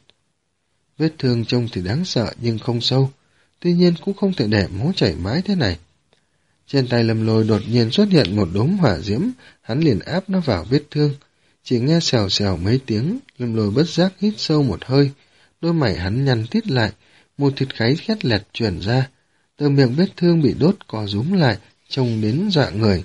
Vết thương trông thì đáng sợ nhưng không sâu, tuy nhiên cũng không thể để máu chảy mãi thế này. Trên tay Lâm Lôi đột nhiên xuất hiện một đốm hỏa diễm, hắn liền áp nó vào vết thương. Chỉ nghe xèo xèo mấy tiếng, Lâm Lôi bất giác hít sâu một hơi, đôi mày hắn nhăn tít lại, một thịt kháy khét lẹt truyền ra, từ miệng vết thương bị đốt co rúm lại, trông đến dọa người.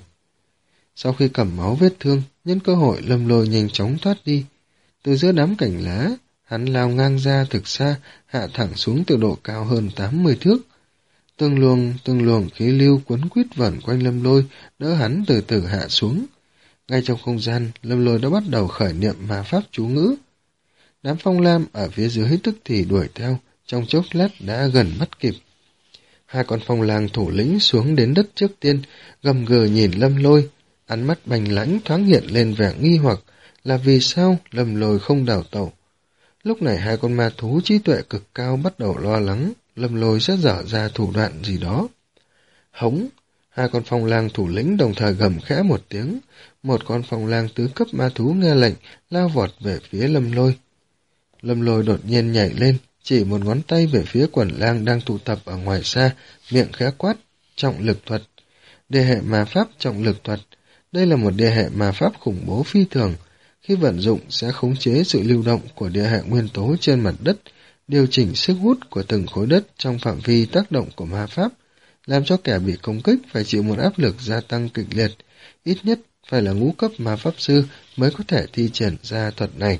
Sau khi cầm máu vết thương, nhân cơ hội Lâm Lôi nhanh chóng thoát đi. Từ giữa đám cành lá, hắn lao ngang ra thực xa, hạ thẳng xuống từ độ cao hơn tám mươi thước. Từng luồng, từng luồng khí lưu cuốn quýt vẩn quanh Lâm Lôi, đỡ hắn từ từ hạ xuống. Ngay trong không gian, Lâm Lôi đã bắt đầu khởi niệm ma pháp chú ngữ. Đám phong lam ở phía dưới tức thì đuổi theo, trong chốc lát đã gần bắt kịp. Hai con phong lang thủ lĩnh xuống đến đất trước tiên, gầm gừ nhìn Lâm Lôi, ánh mắt bành lãnh thoáng hiện lên vẻ nghi hoặc là vì sao Lâm Lôi không đào tẩu. Lúc này hai con ma thú trí tuệ cực cao bắt đầu lo lắng Lâm Lôi sẽ dở ra thủ đoạn gì đó. Hống, hai con phong lang thủ lĩnh đồng thời gầm khẽ một tiếng, một con phong lang tứ cấp ma thú nghe lệnh lao vọt về phía Lâm Lôi. Lâm Lôi đột nhiên nhảy lên, chỉ một ngón tay về phía quần lang đang tụ tập ở ngoài xa, miệng khẽ quát, trọng lực thuật. Địa hệ ma pháp trọng lực thuật, đây là một địa hệ ma pháp khủng bố phi thường, khi vận dụng sẽ khống chế sự lưu động của địa hệ nguyên tố trên mặt đất, điều chỉnh sức hút của từng khối đất trong phạm vi tác động của ma pháp, làm cho kẻ bị công kích phải chịu một áp lực gia tăng kịch liệt, ít nhất phải là ngũ cấp ma pháp sư mới có thể thi triển ra thuật này.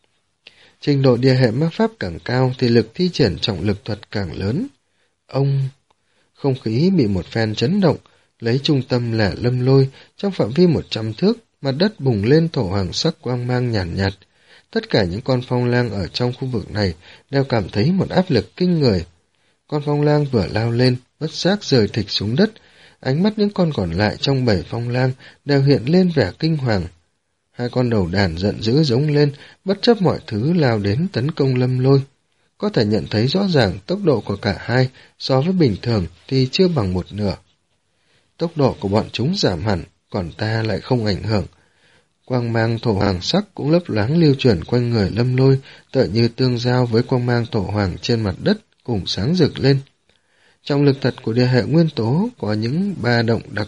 Trình độ địa hệ ma pháp càng cao thì lực thi triển trọng lực thuật càng lớn. Ông... Không khí bị một phen chấn động, lấy trung tâm là Lâm Lôi, trong phạm vi một trăm thước, mặt đất bùng lên thổ hoàng sắc quang mang nhàn nhạt, nhạt. Tất cả những con phong lang ở trong khu vực này đều cảm thấy một áp lực kinh người. Con phong lang vừa lao lên, bất giác rời thịt xuống đất, ánh mắt những con còn lại trong bảy phong lang đều hiện lên vẻ kinh hoàng. Hai con đầu đàn giận dữ giống lên, bất chấp mọi thứ lao đến tấn công Lâm Lôi. Có thể nhận thấy rõ ràng tốc độ của cả hai so với bình thường thì chưa bằng một nửa. Tốc độ của bọn chúng giảm hẳn, còn ta lại không ảnh hưởng. Quang mang thổ hoàng sắc cũng lấp loáng lưu chuyển quanh người Lâm Lôi, tựa như tương giao với quang mang thổ hoàng trên mặt đất cùng sáng rực lên. Trọng lực thật của địa hệ nguyên tố có những ba động đặc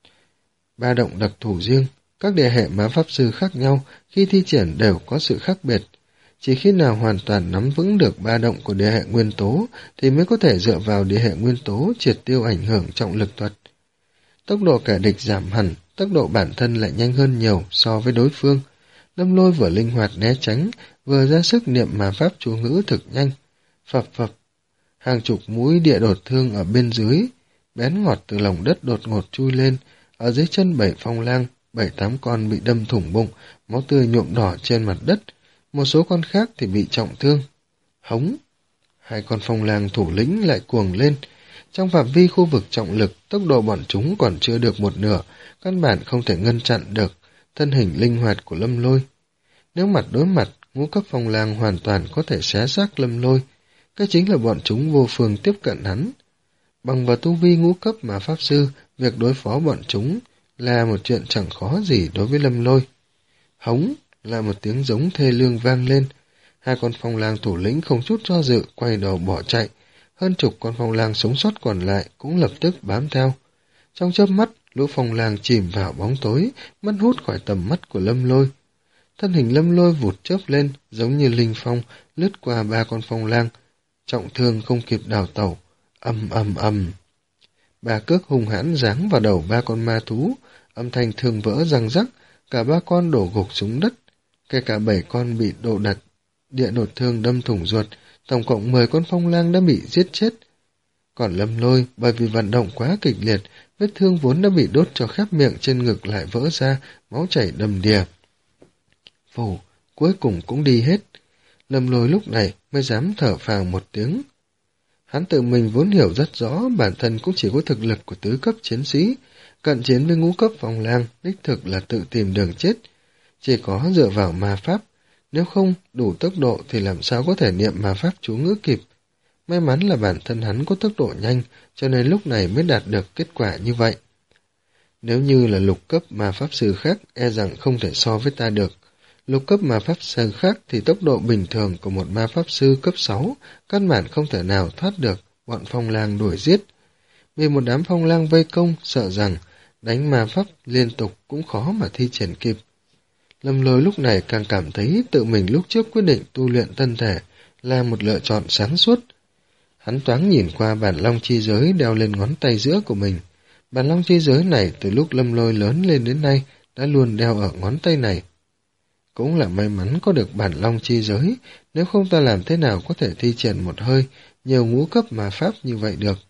ba động đặc thù riêng. Các địa hệ ma pháp sư khác nhau khi thi triển đều có sự khác biệt. Chỉ khi nào hoàn toàn nắm vững được ba động của địa hệ nguyên tố thì mới có thể dựa vào địa hệ nguyên tố triệt tiêu ảnh hưởng trọng lực thuật. Tốc độ kẻ địch giảm hẳn, tốc độ bản thân lại nhanh hơn nhiều so với đối phương. Lâm Lôi vừa linh hoạt né tránh, vừa ra sức niệm mà pháp chú ngữ thực nhanh. Phập phập, hàng chục mũi địa đột thương ở bên dưới, bén ngọt từ lòng đất đột ngột chui lên, ở dưới chân bảy phong lang, bảy tám con bị đâm thủng bụng, máu tươi nhuộm đỏ trên mặt đất, một số con khác thì bị trọng thương. Hống! Hai con phong lang thủ lĩnh lại cuồng lên. Trong phạm vi khu vực trọng lực, tốc độ bọn chúng còn chưa được một nửa, căn bản không thể ngăn chặn được thân hình linh hoạt của Lâm Lôi. Nếu mặt đối mặt, ngũ cấp phong lang hoàn toàn có thể xé xác Lâm Lôi. Cái chính là bọn chúng vô phương tiếp cận hắn. Bằng vào tu vi ngũ cấp mà pháp sư, việc đối phó bọn chúng là một chuyện chẳng khó gì đối với Lâm Lôi. Hống! Là một tiếng giống thê lương vang lên. Hai con phong lang thủ lĩnh không chút do dự quay đầu bỏ chạy. Hơn chục con phong lang sống sót còn lại cũng lập tức bám theo. Trong chớp mắt, lũ phong lang chìm vào bóng tối, mất hút khỏi tầm mắt của Lâm Lôi. Thân hình Lâm Lôi vụt chớp lên, giống như linh phong, lướt qua ba con phong lang. Trọng thương không kịp đào tẩu. Ầm ầm ầm. Ba cước hung hãn giáng vào đầu ba con ma thú, âm thanh thương vỡ răng rắc, cả ba con đổ gục xuống đất. Kể cả bảy con bị đổ đặt, địa đột thương đâm thủng ruột, tổng cộng mười con phong lang đã bị giết chết. Còn Lâm Lôi, bởi vì vận động quá kịch liệt, vết thương vốn đã bị đốt cho khép miệng trên ngực lại vỡ ra, máu chảy đầm đìa. Phù, cuối cùng cũng đi hết. Lâm Lôi lúc này mới dám thở phào một tiếng. Hắn tự mình vốn hiểu rất rõ bản thân cũng chỉ có thực lực của tứ cấp chiến sĩ, cận chiến với ngũ cấp phong lang, đích thực là tự tìm đường chết. Chỉ có dựa vào ma pháp, nếu không đủ tốc độ thì làm sao có thể niệm ma pháp chú ngữ kịp. May mắn là bản thân hắn có tốc độ nhanh, cho nên lúc này mới đạt được kết quả như vậy. Nếu như là lục cấp ma pháp sư khác, e rằng không thể so với ta được. Lục cấp ma pháp sư khác thì tốc độ bình thường của một ma pháp sư cấp sáu, căn bản không thể nào thoát được bọn phong lang đuổi giết. Vì một đám phong lang vây công, sợ rằng đánh ma pháp liên tục cũng khó mà thi triển kịp. Lâm Lôi lúc này càng cảm thấy tự mình lúc trước quyết định tu luyện thân thể là một lựa chọn sáng suốt. Hắn thoáng nhìn qua bản long chi giới đeo lên ngón tay giữa của mình. Bản long chi giới này từ lúc Lâm Lôi lớn lên đến nay đã luôn đeo ở ngón tay này. Cũng là may mắn có được bản long chi giới, nếu không ta làm thế nào có thể thi triển một hơi nhiều ngũ cấp ma pháp như vậy được.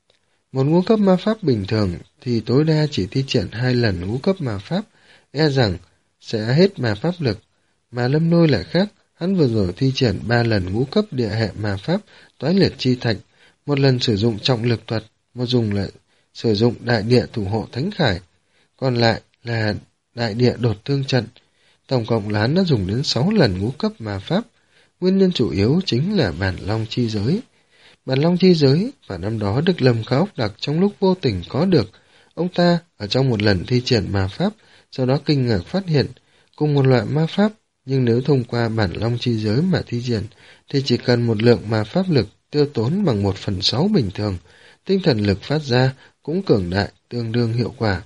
Một ngũ cấp ma pháp bình thường thì tối đa chỉ thi triển hai lần ngũ cấp ma pháp, e rằng sẽ hết ma pháp lực, mà Lâm Lôi lại khác, hắn vừa rồi thi triển ba lần ngũ cấp địa hệ ma pháp toái liệt chi thạch, một lần sử dụng trọng lực thuật, một dùng lại sử dụng đại địa thủ hộ thánh khải, còn lại là đại địa đột thương trận. Tổng cộng là hắn đã dùng đến sáu lần ngũ cấp ma pháp, nguyên nhân chủ yếu chính là bản long chi giới. Bản long chi giới và năm đó Đức Lâm Khá Ốc Đặc trong lúc vô tình có được, ông ta ở trong một lần thi triển ma pháp, sau đó kinh ngạc phát hiện cùng một loại ma pháp, nhưng nếu thông qua bản long chi giới mà thi triển thì chỉ cần một lượng ma pháp lực tiêu tốn bằng một phần sáu bình thường, tinh thần lực phát ra cũng cường đại tương đương hiệu quả.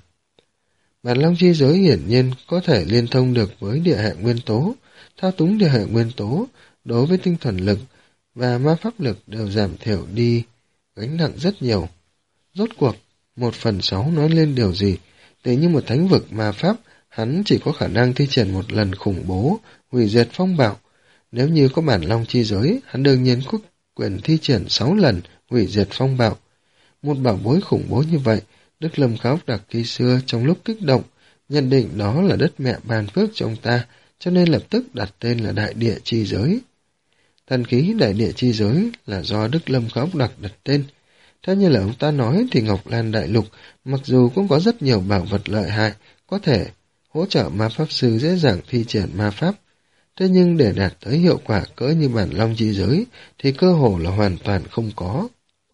Bản long chi giới hiển nhiên có thể liên thông được với địa hệ nguyên tố, thao túng địa hệ nguyên tố đối với tinh thần lực và ma pháp lực đều giảm thiểu đi gánh nặng rất nhiều. Rốt cuộc, một phần sáu nói lên điều gì? Tự như một thánh vực ma pháp, hắn chỉ có khả năng thi triển một lần khủng bố, hủy diệt phong bạo. Nếu như có bản long chi giới, hắn đương nhiên có quyền thi triển sáu lần hủy diệt phong bạo. Một bảo bối khủng bố như vậy, Đức Lâm Khá Ốc Đặc khi xưa trong lúc kích động, nhận định đó là đất mẹ ban phước cho ông ta, cho nên lập tức đặt tên là đại địa chi giới. Thần khí đại địa chi giới là do Đức Lâm Khá Ốc Đặc đặt tên. Theo như là ông ta nói thì Ngọc Lan Đại Lục mặc dù cũng có rất nhiều bảo vật lợi hại, có thể hỗ trợ ma pháp sư dễ dàng thi triển ma pháp. Thế nhưng để đạt tới hiệu quả cỡ như bản long chi giới thì cơ hồ là hoàn toàn không có.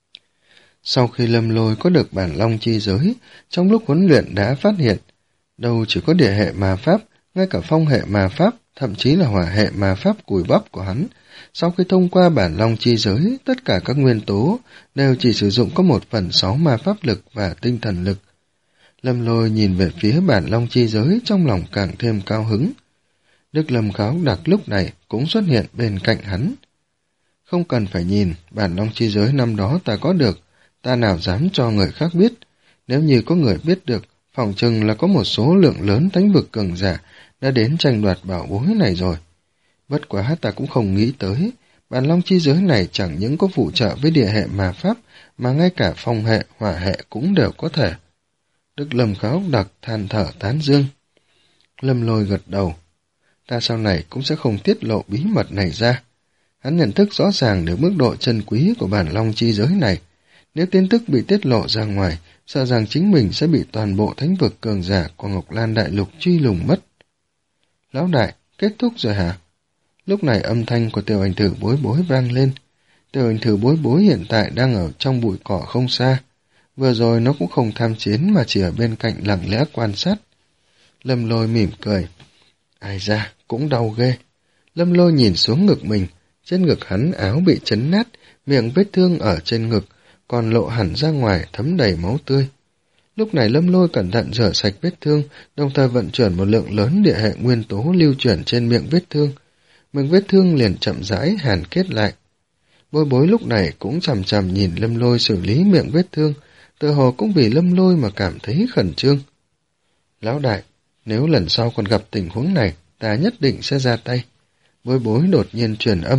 Sau khi Lâm Lôi có được bản long chi giới, trong lúc huấn luyện đã phát hiện, đâu chỉ có địa hệ ma pháp, ngay cả phong hệ ma pháp, thậm chí là hỏa hệ ma pháp cùi bắp của hắn. Sau khi thông qua bản long chi giới, tất cả các nguyên tố đều chỉ sử dụng có một phần sáu ma pháp lực và tinh thần lực. Lâm Lôi nhìn về phía bản long chi giới trong lòng càng thêm cao hứng. Đức Lâm Kháo Đặc lúc này cũng xuất hiện bên cạnh hắn. Không cần phải nhìn, bản long chi giới năm đó ta có được, ta nào dám cho người khác biết. Nếu như có người biết được, phòng chừng là có một số lượng lớn thánh vực cường giả đã đến tranh đoạt bảo bối này rồi. Bất quá ta cũng không nghĩ tới, bản long chi giới này chẳng những có phụ trợ với địa hệ ma pháp, mà ngay cả phong hệ, hỏa hệ cũng đều có thể. Đức Lâm Kháo Đặc than thở tán dương. Lâm Lôi gật đầu. Ta sau này cũng sẽ không tiết lộ bí mật này ra. Hắn nhận thức rõ ràng được mức độ chân quý của bản long chi giới này. Nếu tin tức bị tiết lộ ra ngoài, sợ rằng chính mình sẽ bị toàn bộ thánh vực cường giả của Ngọc Lan Đại Lục truy lùng mất. Lão đại, kết thúc rồi hả? Lúc này âm thanh của tiểu ảnh thử bối bối vang lên. Tiểu ảnh thử bối bối hiện tại đang ở trong bụi cỏ không xa. Vừa rồi nó cũng không tham chiến mà chỉ ở bên cạnh lặng lẽ quan sát. Lâm Lôi mỉm cười. Ai ra, cũng đau ghê. Lâm Lôi nhìn xuống ngực mình. Trên ngực hắn áo bị chấn nát, miệng vết thương ở trên ngực, còn lộ hẳn ra ngoài thấm đầy máu tươi. Lúc này Lâm Lôi cẩn thận rửa sạch vết thương, đồng thời vận chuyển một lượng lớn địa hệ nguyên tố lưu chuyển trên miệng vết thương. Miệng vết thương liền chậm rãi hàn kết lại. Bối bối lúc này cũng chằm chằm nhìn Lâm Lôi xử lý miệng vết thương, tự hồ cũng vì Lâm Lôi mà cảm thấy khẩn trương. Lão đại, nếu lần sau còn gặp tình huống này, ta nhất định sẽ ra tay. Bối bối đột nhiên truyền âm.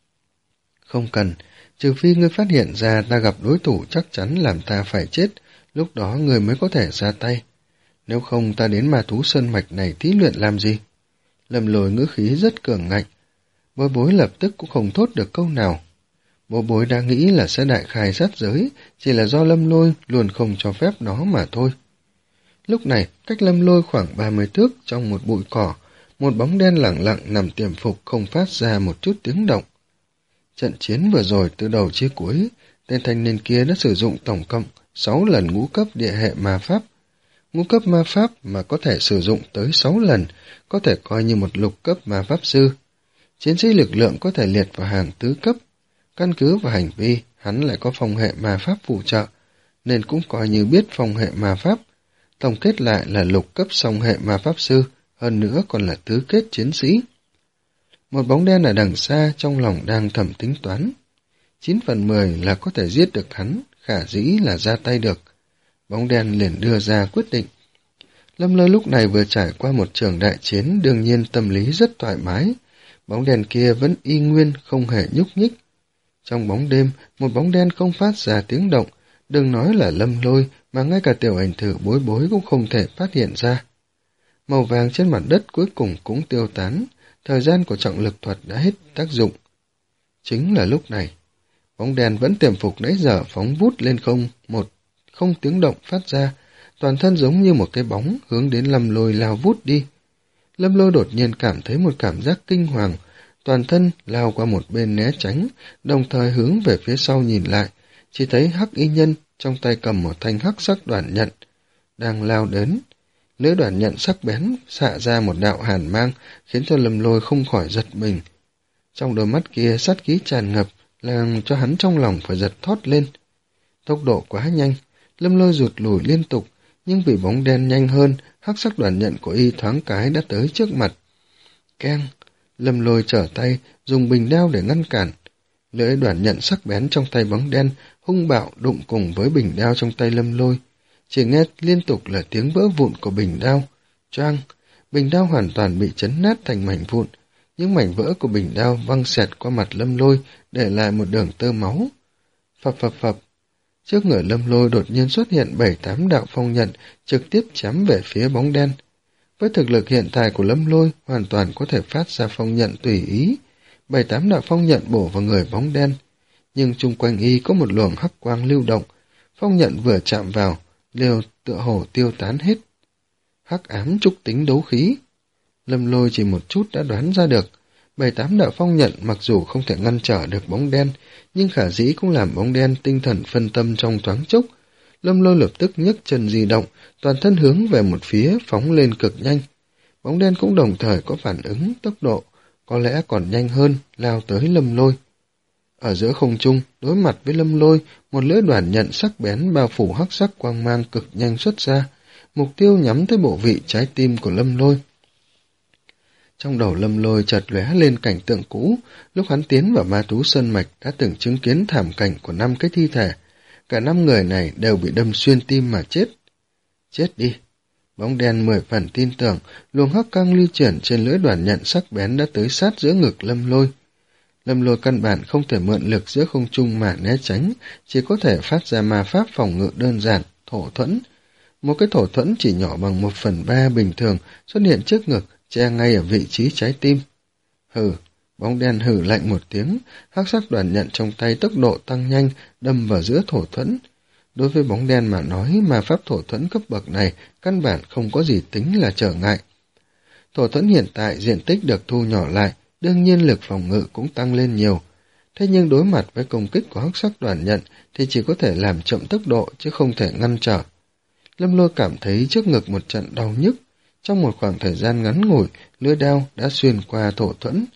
Không cần, trừ phi ngươi phát hiện ra ta gặp đối thủ chắc chắn làm ta phải chết, lúc đó ngươi mới có thể ra tay. Nếu không ta đến ma thú sơn mạch này thí luyện làm gì? Lâm Lôi ngữ khí rất cường ngạnh. Bối bối lập tức cũng không thốt được câu nào. Bố bối đã nghĩ là sẽ đại khai sát giới, chỉ là do Lâm Lôi luôn không cho phép nó mà thôi. Lúc này, cách Lâm Lôi khoảng ba mươi thước trong một bụi cỏ, một bóng đen lẳng lặng nằm tiềm phục không phát ra một chút tiếng động. Trận chiến vừa rồi từ đầu chí cuối, tên thanh niên kia đã sử dụng tổng cộng sáu lần ngũ cấp địa hệ ma pháp. Ngũ cấp ma pháp mà có thể sử dụng tới sáu lần, có thể coi như một lục cấp ma pháp sư. Chiến sĩ lực lượng có thể liệt vào hàng tứ cấp. Căn cứ vào hành vi, hắn lại có phong hệ ma pháp phụ trợ, nên cũng coi như biết phong hệ ma pháp. Tổng kết lại là lục cấp song hệ ma pháp sư, hơn nữa còn là tứ kết chiến sĩ. Một bóng đen ở đằng xa trong lòng đang thầm tính toán. Chín phần mười là có thể giết được hắn, khả dĩ là ra tay được. Bóng đen liền đưa ra quyết định. Lâm Lôi lúc này vừa trải qua một trường đại chiến, đương nhiên tâm lý rất thoải mái. Bóng đen kia vẫn y nguyên, không hề nhúc nhích. Trong bóng đêm, một bóng đen không phát ra tiếng động, đừng nói là Lâm Lôi mà ngay cả tiểu ảnh thử bối bối cũng không thể phát hiện ra. Màu vàng trên mặt đất cuối cùng cũng tiêu tán, thời gian của trọng lực thuật đã hết tác dụng. Chính là lúc này, bóng đen vẫn tiềm phục nãy giờ phóng vút lên không, một không tiếng động phát ra, toàn thân giống như một cái bóng hướng đến Lâm Lôi lao vút đi. Lâm Lôi đột nhiên cảm thấy một cảm giác kinh hoàng, toàn thân lao qua một bên né tránh, đồng thời hướng về phía sau nhìn lại, chỉ thấy hắc y nhân trong tay cầm một thanh hắc sắc đoàn nhận, đang lao đến. Lưỡi đoàn nhận sắc bén xạ ra một đạo hàn mang, khiến cho Lâm Lôi không khỏi giật mình. Trong đôi mắt kia sát khí tràn ngập, làm cho hắn trong lòng phải giật thót lên. Tốc độ quá nhanh, Lâm Lôi rụt lùi liên tục, nhưng vì bóng đen nhanh hơn, hắc sắc đoàn nhận của y thoáng cái đã tới trước mặt. Keng! Lâm Lôi trở tay, dùng bình đao để ngăn cản. Lưỡi đoàn nhận sắc bén trong tay bóng đen, hung bạo đụng cùng với bình đao trong tay Lâm Lôi. Chỉ nghe liên tục là tiếng vỡ vụn của bình đao. Choang! Bình đao hoàn toàn bị chấn nát thành mảnh vụn. Những mảnh vỡ của bình đao văng xẹt qua mặt Lâm Lôi, để lại một đường tơ máu. Phập phập phập! Trước người Lâm Lôi đột nhiên xuất hiện bảy tám đạo phong nhận, trực tiếp chém về phía bóng đen. Với thực lực hiện tại của Lâm Lôi, hoàn toàn có thể phát ra phong nhận tùy ý. Bảy tám đạo phong nhận bổ vào người bóng đen. Nhưng chung quanh y có một luồng hắc quang lưu động. Phong nhận vừa chạm vào, liều tựa hồ tiêu tán hết. hắc ám trúc tính đấu khí. Lâm Lôi chỉ một chút đã đoán ra được, bảy tám đạo phong nhận mặc dù không thể ngăn trở được bóng đen, nhưng khả dĩ cũng làm bóng đen tinh thần phân tâm trong thoáng chốc. Lâm Lôi lập tức nhấc chân di động, toàn thân hướng về một phía phóng lên cực nhanh. Bóng đen cũng đồng thời có phản ứng, tốc độ, có lẽ còn nhanh hơn, lao tới Lâm Lôi. Ở giữa không trung, đối mặt với Lâm Lôi, một lưỡi đoàn nhận sắc bén bao phủ hắc sắc quang mang cực nhanh xuất ra, mục tiêu nhắm tới bộ vị trái tim của Lâm Lôi. Trong đầu Lâm Lôi chợt lóe lên cảnh tượng cũ, lúc hắn tiến vào Ma Thú Sơn Mạch đã từng chứng kiến thảm cảnh của năm cái thi thể. Cả năm người này đều bị đâm xuyên tim mà chết. Chết đi! Bóng đen mười phần tin tưởng, luồng hắc quang lưu chuyển trên lưỡi đoàn nhận sắc bén đã tới sát giữa ngực Lâm Lôi. Lâm Lôi căn bản không thể mượn lực giữa không trung mà né tránh, chỉ có thể phát ra ma pháp phòng ngự đơn giản, thổ thuẫn. Một cái thổ thuẫn chỉ nhỏ bằng một phần ba bình thường xuất hiện trước ngực, che ngay ở vị trí trái tim. Hừ, bóng đen hừ lạnh một tiếng, hắc sắc đoàn nhận trong tay tốc độ tăng nhanh, đâm vào giữa thổ thuẫn. Đối với bóng đen mà nói, mà pháp thổ thuẫn cấp bậc này căn bản không có gì tính là trở ngại. Thổ thuẫn hiện tại diện tích được thu nhỏ lại, đương nhiên lực phòng ngự cũng tăng lên nhiều. Thế nhưng đối mặt với công kích của hắc sắc đoàn nhận thì chỉ có thể làm chậm tốc độ chứ không thể ngăn trở. Lâm Lôi cảm thấy trước ngực một trận đau nhức. Trong một khoảng thời gian ngắn ngủi, lưỡi đao đã xuyên qua thổ thuẫn.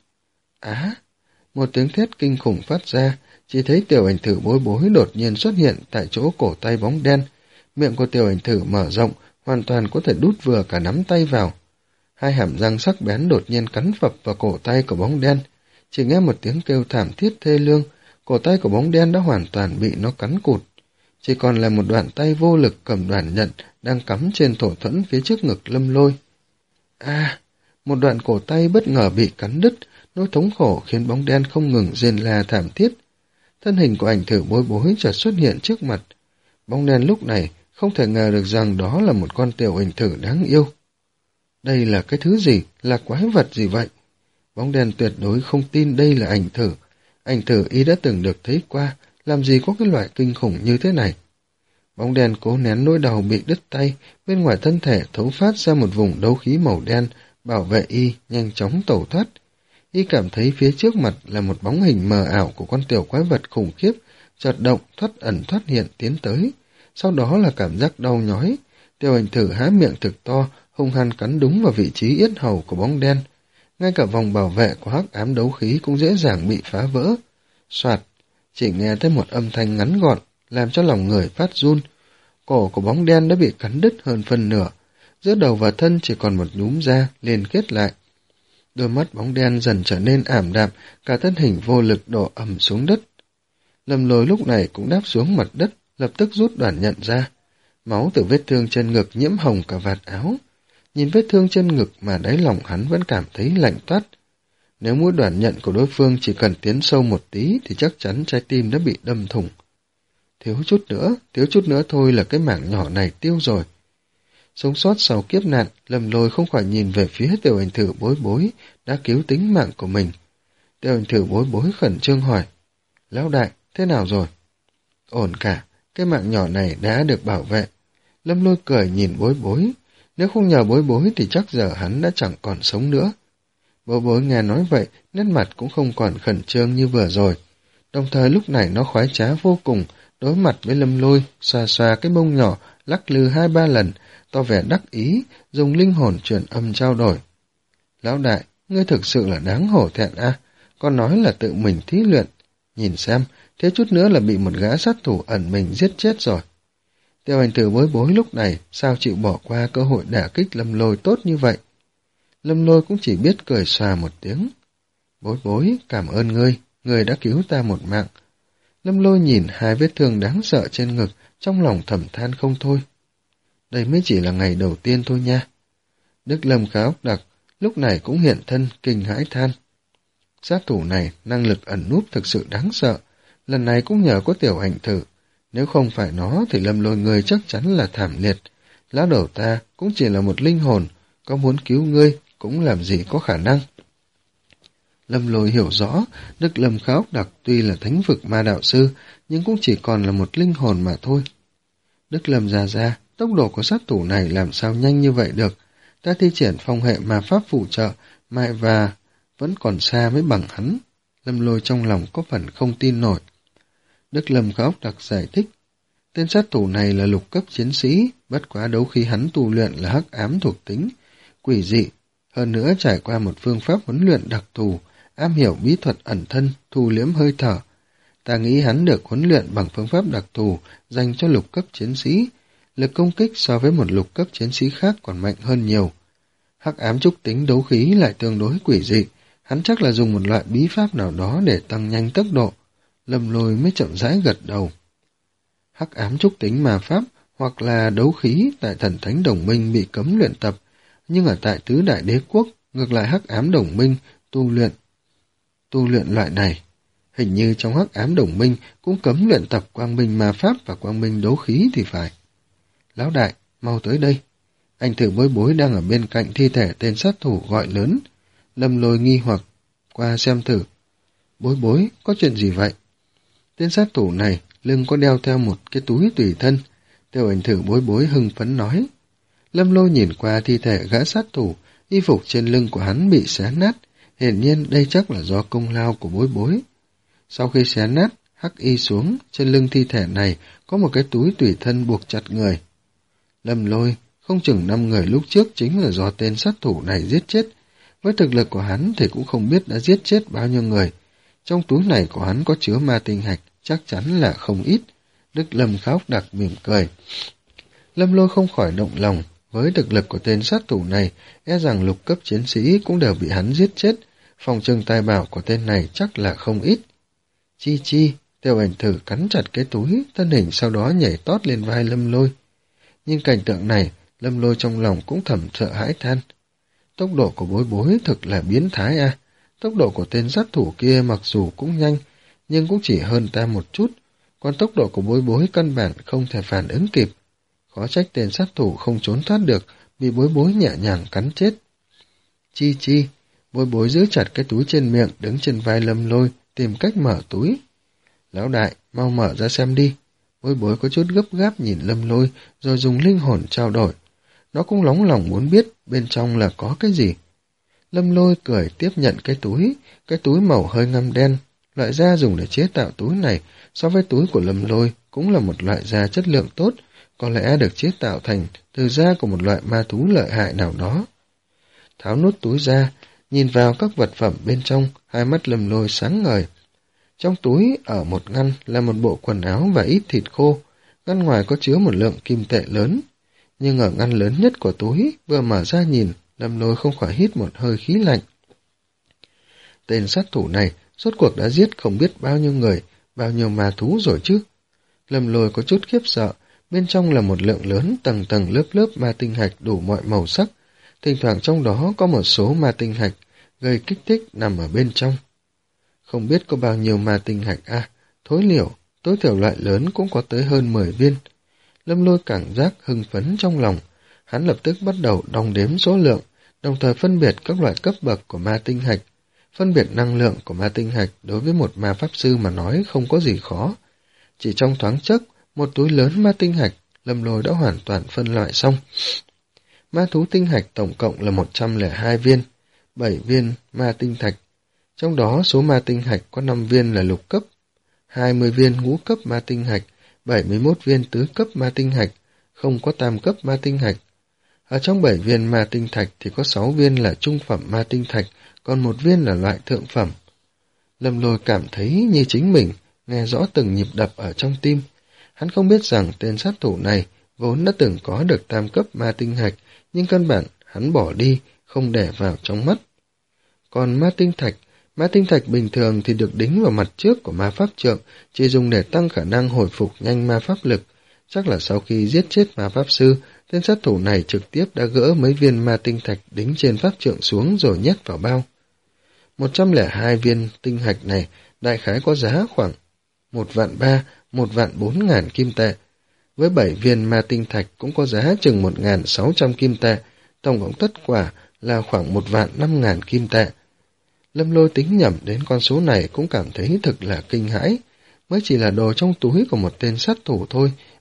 Á! Một tiếng thét kinh khủng phát ra, chỉ thấy tiểu ảnh thử bối bối đột nhiên xuất hiện tại chỗ cổ tay bóng đen. Miệng của tiểu ảnh thử mở rộng, hoàn toàn có thể đút vừa cả nắm tay vào. Hai hàm răng sắc bén đột nhiên cắn phập vào cổ tay của bóng đen. Chỉ nghe một tiếng kêu thảm thiết thê lương, cổ tay của bóng đen đã hoàn toàn bị nó cắn cụt. Chỉ còn là một đoạn tay vô lực cầm đoàn nhận đang cắm trên thổ thuẫn phía trước ngực Lâm Lôi. A, à, một đoạn cổ tay bất ngờ bị cắn đứt, nỗi thống khổ khiến bóng đen không ngừng rên la thảm thiết. Thân hình của ảnh thử bối bối chợt xuất hiện trước mặt. Bóng đen lúc này không thể ngờ được rằng đó là một con tiểu ảnh thử đáng yêu. Đây là cái thứ gì, là quái vật gì vậy? Bóng đen tuyệt đối không tin đây là ảnh thử. Ảnh thử y đã từng được thấy qua, làm gì có cái loại kinh khủng như thế này. Bóng đen cố nén nỗi đau bị đứt tay, bên ngoài thân thể thấu phát ra một vùng đấu khí màu đen, bảo vệ y nhanh chóng tẩu thoát. Y cảm thấy phía trước mặt là một bóng hình mờ ảo của con tiểu quái vật khủng khiếp, chợt động, thoát ẩn thoát hiện tiến tới. Sau đó là cảm giác đau nhói. Tiểu ảnh thử há miệng thực to, hung hăng cắn đúng vào vị trí yết hầu của bóng đen. Ngay cả vòng bảo vệ của hắc ám đấu khí cũng dễ dàng bị phá vỡ. Soạt, chỉ nghe thấy một âm thanh ngắn gọn, làm cho lòng người phát run. Cổ của bóng đen đã bị cắn đứt hơn phân nửa, giữa đầu và thân chỉ còn một nhúm da liên kết lại. Đôi mắt bóng đen dần trở nên ảm đạm, cả thân hình vô lực đổ ầm xuống đất. Lâm Lôi lúc này cũng đáp xuống mặt đất, lập tức rút đoàn nhận ra. Máu từ vết thương trên ngực nhiễm hồng cả vạt áo. Nhìn vết thương trên ngực mà đáy lòng hắn vẫn cảm thấy lạnh toát. Nếu mũi đoàn nhận của đối phương chỉ cần tiến sâu một tí thì chắc chắn trái tim đã bị đâm thủng. Thiếu chút nữa, thiếu chút nữa thôi là cái mảng nhỏ này tiêu rồi. Sống sót sau kiếp nạn, Lâm Lôi không khỏi nhìn về phía tiểu ảnh thử bối bối đã cứu tính mạng của mình. Tiểu ảnh thử bối bối khẩn trương hỏi, lão đại, thế nào rồi? Ổn cả, cái mạng nhỏ này đã được bảo vệ. Lâm Lôi cười nhìn bối bối, nếu không nhờ bối bối thì chắc giờ hắn đã chẳng còn sống nữa. Bối bối nghe nói vậy, nét mặt cũng không còn khẩn trương như vừa rồi. Đồng thời lúc này nó khoái trá vô cùng, đối mặt với Lâm Lôi, xoa xoa cái mông nhỏ, lắc lư hai ba lần, tỏ vẻ đắc ý, dùng linh hồn truyền âm trao đổi. Lão đại, ngươi thực sự là đáng hổ thẹn a, à? Còn nói là tự mình thí luyện. Nhìn xem, thế chút nữa là bị một gã sát thủ ẩn mình giết chết rồi. Tiểu ảnh tử bối bối lúc này sao chịu bỏ qua cơ hội đả kích Lâm Lôi tốt như vậy. Lâm Lôi cũng chỉ biết cười xòa một tiếng. Bối bối, cảm ơn ngươi, ngươi đã cứu ta một mạng. Lâm Lôi nhìn hai vết thương đáng sợ trên ngực, trong lòng thầm than không thôi. Đây mới chỉ là ngày đầu tiên thôi nha. Đức Lâm khá ốc đặc, lúc này cũng hiện thân kinh hãi than. Sát thủ này năng lực ẩn núp thực sự đáng sợ, lần này cũng nhờ có tiểu ảnh thử. Nếu không phải nó thì Lâm Lôi ngươi chắc chắn là thảm liệt. Lão đầu ta cũng chỉ là một linh hồn, có muốn cứu ngươi cũng làm gì có khả năng. Lâm Lôi hiểu rõ, Đức Lâm khá ốc đặc tuy là thánh vực ma đạo sư, nhưng cũng chỉ còn là một linh hồn mà thôi. Đức Lâm già ra, tốc độ của sát thủ này làm sao nhanh như vậy được? Ta thi triển phong hệ mà pháp phụ trợ, mại và vẫn còn xa mới bằng hắn. Lâm Lôi trong lòng có phần không tin nổi. Đức Lâm khá óc đặc giải thích. Tên sát thủ này là lục cấp chiến sĩ, bất quá đấu khí hắn tu luyện là hắc ám thuộc tính, quỷ dị. Hơn nữa trải qua một phương pháp huấn luyện đặc thù, am hiểu bí thuật ẩn thân, thu liếm hơi thở. Ta nghĩ hắn được huấn luyện bằng phương pháp đặc thù dành cho lục cấp chiến sĩ, lực công kích so với một lục cấp chiến sĩ khác còn mạnh hơn nhiều. Hắc ám trúc tính đấu khí lại tương đối quỷ dị, hắn chắc là dùng một loại bí pháp nào đó để tăng nhanh tốc độ. Lâm Lôi mới chậm rãi gật đầu. Hắc ám trúc tính mà pháp hoặc là đấu khí tại thần thánh đồng minh bị cấm luyện tập, nhưng ở tại tứ đại đế quốc, ngược lại hắc ám đồng minh tu luyện tu luyện loại này. Hình như trong hắc ám đồng minh cũng cấm luyện tập quang minh ma pháp và quang minh đấu khí thì phải. Lão đại, mau tới đây. Anh thử Bối Bối đang ở bên cạnh thi thể tên sát thủ gọi lớn. Lâm Lôi nghi hoặc, qua xem thử. Bối Bối, có chuyện gì vậy? Tên sát thủ này lưng có đeo theo một cái túi tùy thân. Tiêu Ảnh thử Bối Bối hưng phấn nói. Lâm Lôi nhìn qua thi thể gã sát thủ, y phục trên lưng của hắn bị xé nát. Hiển nhiên đây chắc là do công lao của Bối Bối. Sau khi xé nát, hắc y xuống, trên lưng thi thể này có một cái túi tùy thân buộc chặt người. Lâm Lôi, không chừng năm người lúc trước chính là do tên sát thủ này giết chết. Với thực lực của hắn thì cũng không biết đã giết chết bao nhiêu người. Trong túi này của hắn có chứa ma tinh hạch, chắc chắn là không ít. Đức Lâm khá óc đặc mỉm cười. Lâm Lôi không khỏi động lòng, với thực lực của tên sát thủ này, e rằng lục cấp chiến sĩ cũng đều bị hắn giết chết. Phòng trừng tài bảo của tên này chắc là không ít. Chi chi, Tiêu Ảnh thử cắn chặt cái túi, thân hình sau đó nhảy tót lên vai Lâm Lôi. Nhìn cảnh tượng này, Lâm Lôi trong lòng cũng thầm sợ hãi than. Tốc độ của Bối Bối thực là biến thái à. Tốc độ của tên sát thủ kia mặc dù cũng nhanh, nhưng cũng chỉ hơn ta một chút, còn tốc độ của Bối Bối căn bản không thể phản ứng kịp. Khó trách tên sát thủ không trốn thoát được, bị Bối Bối nhẹ nhàng cắn chết. Chi chi, Bối Bối giữ chặt cái túi trên miệng, đứng trên vai Lâm Lôi, tìm cách mở túi. Lão đại, mau mở ra xem đi. Bối Bối có chút gấp gáp nhìn Lâm Lôi, rồi dùng linh hồn trao đổi. Nó cũng nóng lòng muốn biết bên trong là có cái gì. Lâm Lôi cười tiếp nhận cái túi, cái túi màu hơi ngăm đen. Loại da dùng để chế tạo túi này so với túi của Lâm Lôi cũng là một loại da chất lượng tốt, có lẽ được chế tạo thành từ da của một loại ma thú lợi hại nào đó. Tháo nút túi ra, nhìn vào các vật phẩm bên trong, hai mắt Lâm Lôi sáng ngời. Trong túi ở một ngăn là một bộ quần áo và ít thịt khô, ngăn ngoài có chứa một lượng kim tệ lớn. Nhưng ở ngăn lớn nhất của túi, vừa mở ra nhìn, Lâm Lôi không khỏi hít một hơi khí lạnh. Tên sát thủ này rốt cuộc đã giết không biết bao nhiêu người, bao nhiêu ma thú rồi chứ. Lâm Lôi có chút khiếp sợ, bên trong là một lượng lớn tầng tầng lớp lớp ma tinh hạch đủ mọi màu sắc, thỉnh thoảng trong đó có một số ma tinh hạch gây kích thích nằm ở bên trong. Không biết có bao nhiêu ma tinh hạch à, thối liểu, tối thiểu loại lớn cũng có tới hơn mười viên. Lâm Lôi cảm giác hưng phấn trong lòng, hắn lập tức bắt đầu đong đếm số lượng, đồng thời phân biệt các loại cấp bậc của ma tinh hạch. Phân biệt năng lượng của ma tinh hạch đối với một ma pháp sư mà nói không có gì khó. Chỉ trong thoáng chốc, một túi lớn ma tinh hạch, Lâm Lôi đã hoàn toàn phân loại xong. Ma thú tinh hạch tổng cộng là một trăm lẻ hai viên, bảy viên ma tinh thạch. Trong đó số ma tinh hạch có năm viên là lục cấp, hai mươi viên ngũ cấp ma tinh hạch, bảy mươi mốt viên tứ cấp ma tinh hạch, không có tam cấp ma tinh hạch. Ở trong bảy viên ma tinh thạch thì có sáu viên là trung phẩm ma tinh thạch, còn một viên là loại thượng phẩm. Lâm Lôi cảm thấy như chính mình, nghe rõ từng nhịp đập ở trong tim. Hắn không biết rằng tên sát thủ này vốn đã từng có được tam cấp ma tinh hạch, nhưng căn bản hắn bỏ đi, không để vào trong mắt. Còn ma tinh thạch, ma tinh thạch bình thường thì được đính vào mặt trước của ma pháp trượng, chỉ dùng để tăng khả năng hồi phục nhanh ma pháp lực. Chắc là sau khi giết chết ma pháp sư, tên sát thủ này trực tiếp đã gỡ mấy viên ma tinh thạch đính trên pháp trượng xuống rồi nhét vào bao. một trăm lẻ hai viên tinh hạch này đại khái có giá khoảng một vạn ba, một vạn bốn ngàn kim tệ. Với bảy viên ma tinh thạch cũng có giá chừng một ngàn sáu trăm kim tệ, tổng cộng tất quả là khoảng một vạn năm ngàn kim tệ. Lâm Lôi tính nhẩm đến con số này cũng cảm thấy thực là kinh hãi. Mới chỉ là đồ trong túi của một tên sát thủ thôi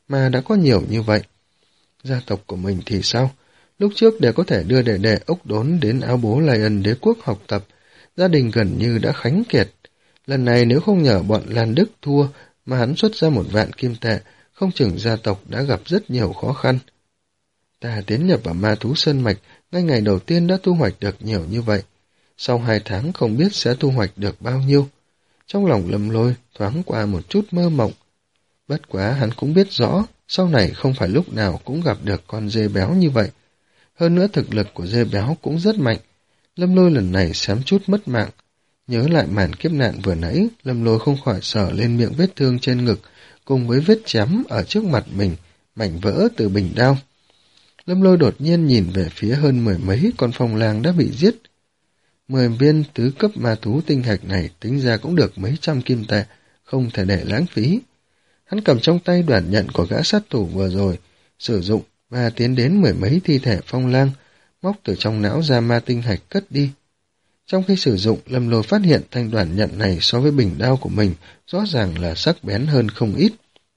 mà đã có nhiều như vậy. Gia tộc của mình thì sao? Lúc trước để có thể đưa đệ đệ ốc đốn đến áo bố Lai Ân đế quốc học tập, gia đình gần như đã khánh kiệt. Lần này nếu không nhờ bọn Lan Đức thua mà hắn xuất ra một vạn kim tệ, không chừng gia tộc đã gặp rất nhiều khó khăn. Ta tiến nhập vào ma thú sơn mạch, ngay ngày đầu tiên đã thu hoạch được nhiều như vậy. Sau hai tháng không biết sẽ thu hoạch được bao nhiêu. Trong lòng Lâm Lôi thoáng qua một chút mơ mộng. Bất quá hắn cũng biết rõ, sau này không phải lúc nào cũng gặp được con dê béo như vậy. Hơn nữa thực lực của dê béo cũng rất mạnh. Lâm Lôi lần này xém chút mất mạng. Nhớ lại màn kiếp nạn vừa nãy, Lâm Lôi không khỏi sờ lên miệng vết thương trên ngực, cùng với vết chém ở trước mặt mình, mảnh vỡ từ bình đao. Lâm Lôi đột nhiên nhìn về phía hơn mười mấy con phong lang đã bị giết. Mười viên tứ cấp ma thú tinh hạch này tính ra cũng được mấy trăm kim tệ, không thể để lãng phí. Hắn cầm trong tay đoàn nhận của gã sát thủ vừa rồi, sử dụng và tiến đến mười mấy thi thể phong lang, móc từ trong não ra ma tinh hạch cất đi. Trong khi sử dụng, Lâm Lôi phát hiện thanh đoàn nhận này so với bình đao của mình rõ ràng là sắc bén hơn không ít.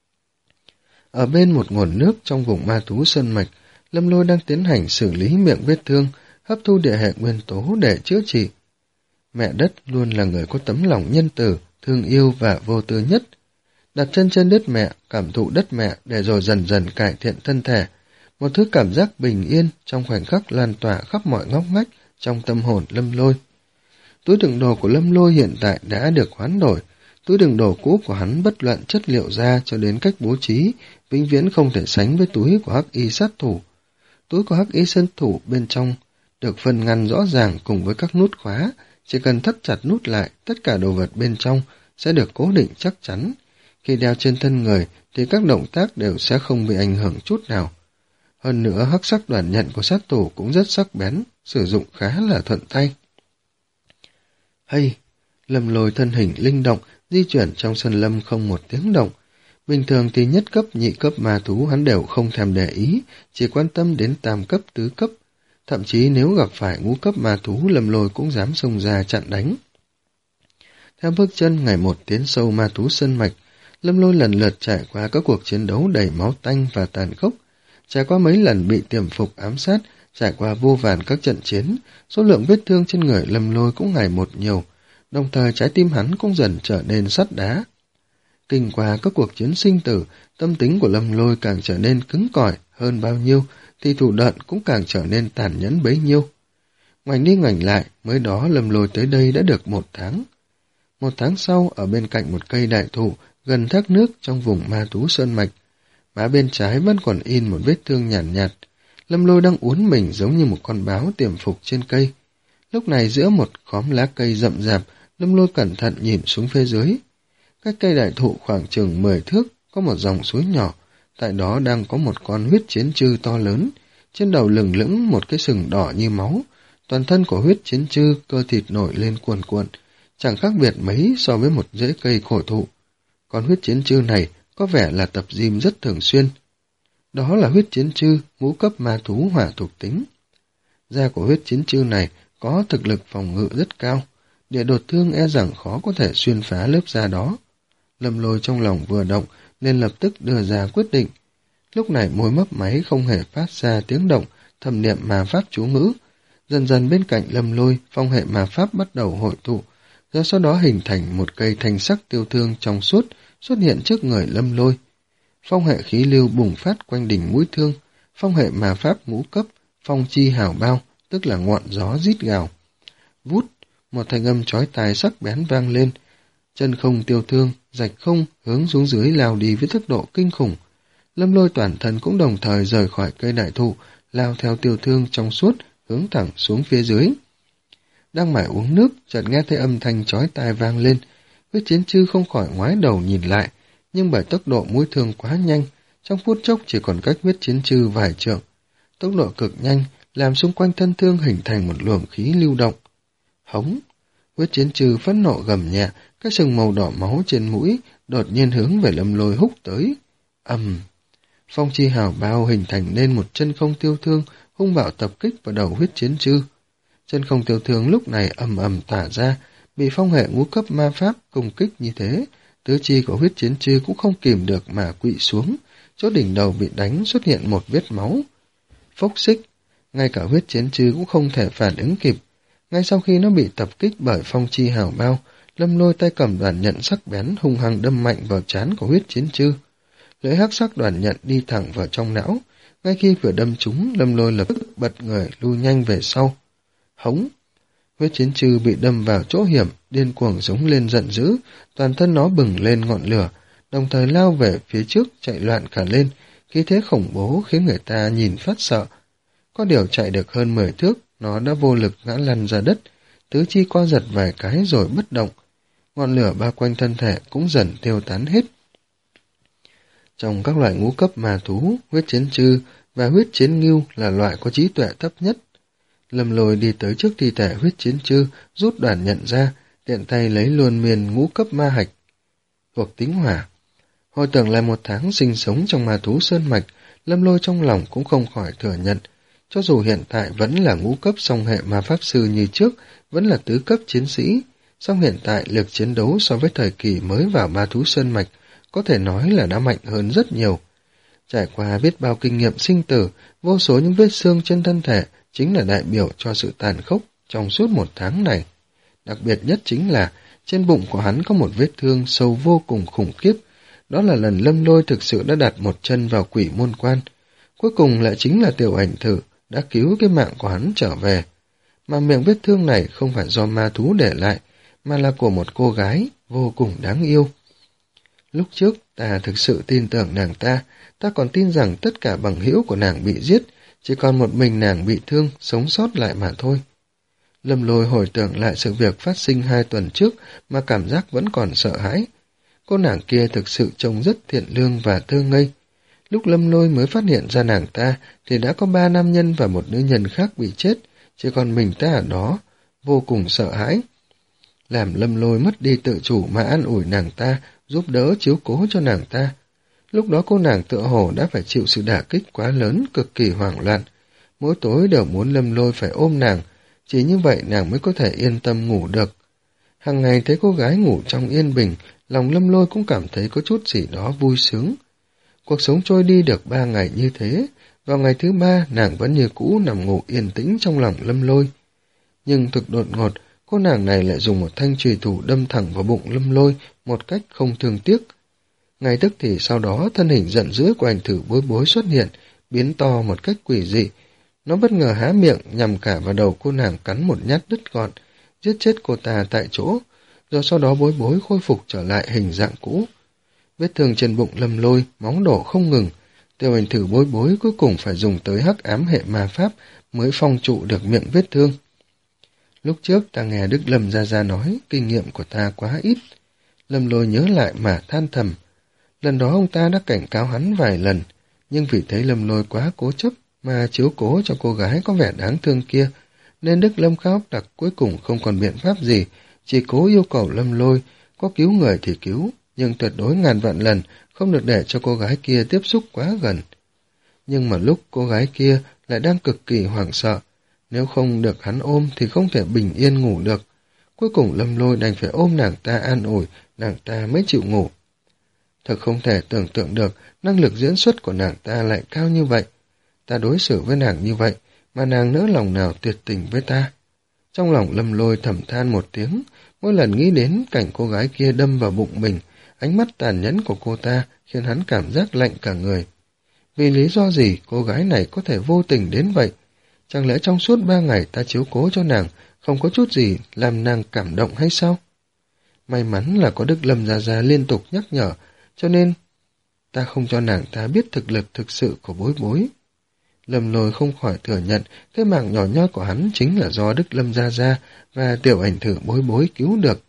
Ở bên một nguồn nước trong vùng ma thú sơn mạch, Lâm Lôi đang tiến hành xử lý miệng vết thương, hấp thu địa hệ nguyên tố để chữa trị. Mẹ đất luôn là người có tấm lòng nhân từ, thương yêu và vô tư nhất. Đặt chân trên đất mẹ, cảm thụ đất mẹ để rồi dần dần cải thiện thân thể. Một thứ cảm giác bình yên trong khoảnh khắc lan tỏa khắp mọi ngóc ngách trong tâm hồn Lâm Lôi. Túi đựng đồ của Lâm Lôi hiện tại đã được hoán đổi. Túi đựng đồ cũ của hắn bất luận chất liệu da cho đến cách bố trí, vĩnh viễn không thể sánh với túi của hắc y sát thủ. Túi của hắc y sơn thủ bên trong được phân ngăn rõ ràng cùng với các nút khóa, chỉ cần thắt chặt nút lại, tất cả đồ vật bên trong sẽ được cố định chắc chắn. Khi đeo trên thân người thì các động tác đều sẽ không bị ảnh hưởng chút nào. Hơn nữa hắc sắc đoàn nhận của sát thủ cũng rất sắc bén, sử dụng khá là thuận tay. Hay, Lâm Lôi thân hình linh động, di chuyển trong sân lâm không một tiếng động. Bình thường thì nhất cấp, nhị cấp ma thú hắn đều không thèm để ý, chỉ quan tâm đến tam cấp, tứ cấp. Thậm chí nếu gặp phải ngũ cấp ma thú, Lâm Lôi cũng dám xông ra chặn đánh. Theo bước chân ngày một tiến sâu ma thú sơn mạch, Lâm Lôi lần lượt trải qua các cuộc chiến đấu đầy máu tanh và tàn khốc, trải qua mấy lần bị tiềm phục ám sát, trải qua vô vàn các trận chiến, số lượng vết thương trên người Lâm Lôi cũng ngày một nhiều, đồng thời trái tim hắn cũng dần trở nên sắt đá. Kinh qua các cuộc chiến sinh tử, tâm tính của Lâm Lôi càng trở nên cứng cỏi hơn bao nhiêu, thì thủ đoạn cũng càng trở nên tàn nhẫn bấy nhiêu. Ngoảnh đi ngoảnh lại, mới đó Lâm Lôi tới đây đã được một tháng. Một tháng sau, ở bên cạnh một cây đại thụ, gần thác nước trong vùng ma thú sơn mạch, má bên trái vẫn còn in một vết thương nhàn nhạt, nhạt. Lâm Lôi đang uốn mình giống như một con báo tiềm phục trên cây. Lúc này giữa một khóm lá cây rậm rạp, Lâm Lôi cẩn thận nhìn xuống phía dưới. Cách cây đại thụ khoảng chừng mười thước, có một dòng suối nhỏ, tại đó đang có một con huyết chiến trư to lớn, trên đầu lừng lững một cái sừng đỏ như máu, toàn thân của huyết chiến trư cơ thịt nổi lên cuồn cuộn, chẳng khác biệt mấy so với một rễ cây cổ thụ. Con huyết chiến trư này có vẻ là tập gym rất thường xuyên. Đó là huyết chiến trư, ngũ cấp ma thú hỏa thuộc tính. Da của huyết chiến trư này có thực lực phòng ngự rất cao, địa đột thương e rằng khó có thể xuyên phá lớp da đó. Lâm Lôi trong lòng vừa động nên lập tức đưa ra quyết định. Lúc này môi mấp máy không hề phát ra tiếng động, thầm niệm mà pháp chú ngữ. Dần dần bên cạnh Lâm Lôi, phong hệ mà pháp bắt đầu hội tụ, rồi sau đó hình thành một cây thanh sắc tiêu thương trong suốt xuất hiện trước người Lâm Lôi. Phong hệ khí lưu bùng phát quanh đỉnh mũi thương, phong hệ mà pháp ngũ cấp, phong chi hào bao, tức là ngọn gió rít gào. Vút, một thanh âm chói tai sắc bén vang lên, chân không tiêu thương, rạch không hướng xuống dưới lao đi với tốc độ kinh khủng. Lâm Lôi toàn thân cũng đồng thời rời khỏi cây đại thụ, lao theo tiêu thương trong suốt, hướng thẳng xuống phía dưới. Đang mải uống nước, chợt nghe thấy âm thanh chói tai vang lên, huyết chiến trư không khỏi ngoái đầu nhìn lại, nhưng bởi tốc độ mũi thương quá nhanh, trong phút chốc chỉ còn cách huyết chiến trư vài trượng. Tốc độ cực nhanh, làm xung quanh thân thương hình thành một luồng khí lưu động. Hống! Huyết chiến trư phẫn nộ gầm nhẹ, cái sừng màu đỏ máu trên mũi đột nhiên hướng về Lâm Lôi húc tới. Ầm! Phong chi hào bao hình thành nên một chân không tiêu thương, hung bạo tập kích vào đầu huyết chiến trư. Chân không tiêu thương lúc này ầm ầm tỏa ra, bị phong hệ ngũ cấp ma pháp công kích như thế, tứ chi của huyết chiến trư cũng không kìm được mà quỵ xuống, chỗ đỉnh đầu bị đánh xuất hiện một vết máu. Phốc xích, ngay cả huyết chiến trư cũng không thể phản ứng kịp. Ngay sau khi nó bị tập kích bởi phong chi hào bao, Lâm Lôi tay cầm đoàn nhận sắc bén hung hăng đâm mạnh vào trán của huyết chiến trư. Lưỡi hắc sắc đoàn nhận đi thẳng vào trong não. Ngay khi vừa đâm trúng, Lâm Lôi lập tức bật người lui nhanh về sau. Hống! Huyết chiến trư bị đâm vào chỗ hiểm, điên cuồng giống lên giận dữ, toàn thân nó bừng lên ngọn lửa, đồng thời lao về phía trước chạy loạn cả lên, khí thế khủng bố khiến người ta nhìn phát sợ. Có điều chạy được hơn mười thước, nó đã vô lực ngã lăn ra đất, tứ chi co giật vài cái rồi bất động. Ngọn lửa bao quanh thân thể cũng dần tiêu tán hết. Trong các loại ngũ cấp ma thú, huyết chiến trư và huyết chiến ngưu là loại có trí tuệ thấp nhất. Lâm Lôi đi tới trước thi thể huyết chiến trư, rút đoàn nhận ra, tiện tay lấy luôn miền ngũ cấp ma hạch, thuộc tính hỏa. Hồi tưởng lại một tháng sinh sống trong ma thú sơn mạch, Lâm Lôi trong lòng cũng không khỏi thừa nhận, cho dù hiện tại vẫn là ngũ cấp song hệ ma pháp sư như trước, vẫn là tứ cấp chiến sĩ, song hiện tại lực chiến đấu so với thời kỳ mới vào ma thú sơn mạch có thể nói là đã mạnh hơn rất nhiều. Trải qua biết bao kinh nghiệm sinh tử, vô số những vết xương trên thân thể chính là đại biểu cho sự tàn khốc trong suốt một tháng này. Đặc biệt nhất chính là trên bụng của hắn có một vết thương sâu vô cùng khủng khiếp, đó là lần Lâm Lôi thực sự đã đặt một chân vào quỷ môn quan. Cuối cùng lại chính là Tiểu Ảnh Thử đã cứu cái mạng của hắn trở về. Mà miệng vết thương này không phải do ma thú để lại, mà là của một cô gái vô cùng đáng yêu. Lúc trước ta thực sự tin tưởng nàng ta, ta còn tin rằng tất cả bằng hữu của nàng bị giết, chỉ còn một mình nàng bị thương, sống sót lại mà thôi. Lâm Lôi hồi tưởng lại sự việc phát sinh hai tuần trước mà cảm giác vẫn còn sợ hãi. Cô nàng kia thực sự trông rất thiện lương và thơ ngây. Lúc Lâm Lôi mới phát hiện ra nàng ta thì đã có ba nam nhân và một nữ nhân khác bị chết, chỉ còn mình ta ở đó, vô cùng sợ hãi. Làm Lâm Lôi mất đi tự chủ mà an ủi nàng ta, giúp đỡ chiếu cố cho nàng ta. Lúc đó cô nàng tựa hồ đã phải chịu sự đả kích quá lớn, cực kỳ hoảng loạn. Mỗi tối đều muốn Lâm Lôi phải ôm nàng, chỉ như vậy nàng mới có thể yên tâm ngủ được. Hàng ngày thấy cô gái ngủ trong yên bình, lòng Lâm Lôi cũng cảm thấy có chút gì đó vui sướng. Cuộc sống trôi đi được ba ngày như thế, vào ngày thứ ba nàng vẫn như cũ nằm ngủ yên tĩnh trong lòng Lâm Lôi. Nhưng thực đột ngột, cô nàng này lại dùng một thanh chùy thủ đâm thẳng vào bụng Lâm Lôi một cách không thương tiếc. Ngay tức thì sau đó thân hình giận dữ của Ảnh Thử Bối Bối xuất hiện, biến to một cách quỷ dị. Nó bất ngờ há miệng nhằm cả vào đầu cô nàng cắn một nhát đứt gọn, giết chết cô ta tại chỗ, rồi sau đó Bối Bối khôi phục trở lại hình dạng cũ. Vết thương trên bụng Lâm Lôi, máu đổ không ngừng. Tiểu Ảnh Thử Bối Bối cuối cùng phải dùng tới hắc ám hệ ma pháp mới phong trụ được miệng vết thương. Lúc trước ta nghe Đức Lâm Gia Gia nói kinh nghiệm của ta quá ít. Lâm Lôi nhớ lại mà than thầm. Lần đó ông ta đã cảnh cáo hắn vài lần, nhưng vì thấy Lâm Lôi quá cố chấp mà chiếu cố cho cô gái có vẻ đáng thương kia, nên Đức Lâm Khá Ốc Đặc cuối cùng không còn biện pháp gì, chỉ cố yêu cầu Lâm Lôi có cứu người thì cứu, nhưng tuyệt đối ngàn vạn lần không được để cho cô gái kia tiếp xúc quá gần. Nhưng mà lúc cô gái kia lại đang cực kỳ hoảng sợ, nếu không được hắn ôm thì không thể bình yên ngủ được. Cuối cùng Lâm Lôi đành phải ôm nàng ta an ủi, nàng ta mới chịu ngủ. Thật không thể tưởng tượng được năng lực diễn xuất của nàng ta lại cao như vậy. Ta đối xử với nàng như vậy, mà nàng nỡ lòng nào tuyệt tình với ta. Trong lòng Lâm Lôi thầm than một tiếng, mỗi lần nghĩ đến cảnh cô gái kia đâm vào bụng mình, ánh mắt tàn nhẫn của cô ta khiến hắn cảm giác lạnh cả người. Vì lý do gì cô gái này có thể vô tình đến vậy? Chẳng lẽ trong suốt ba ngày ta chiếu cố cho nàng, không có chút gì làm nàng cảm động hay sao? May mắn là có Đức Lâm Gia Gia liên tục nhắc nhở, cho nên ta không cho nàng ta biết thực lực thực sự của Bối Bối. Lâm Lôi không khỏi thừa nhận cái mạng nhỏ nhoi của hắn chính là do Đức Lâm Gia Gia và Tiểu Ảnh Thử Bối Bối cứu được.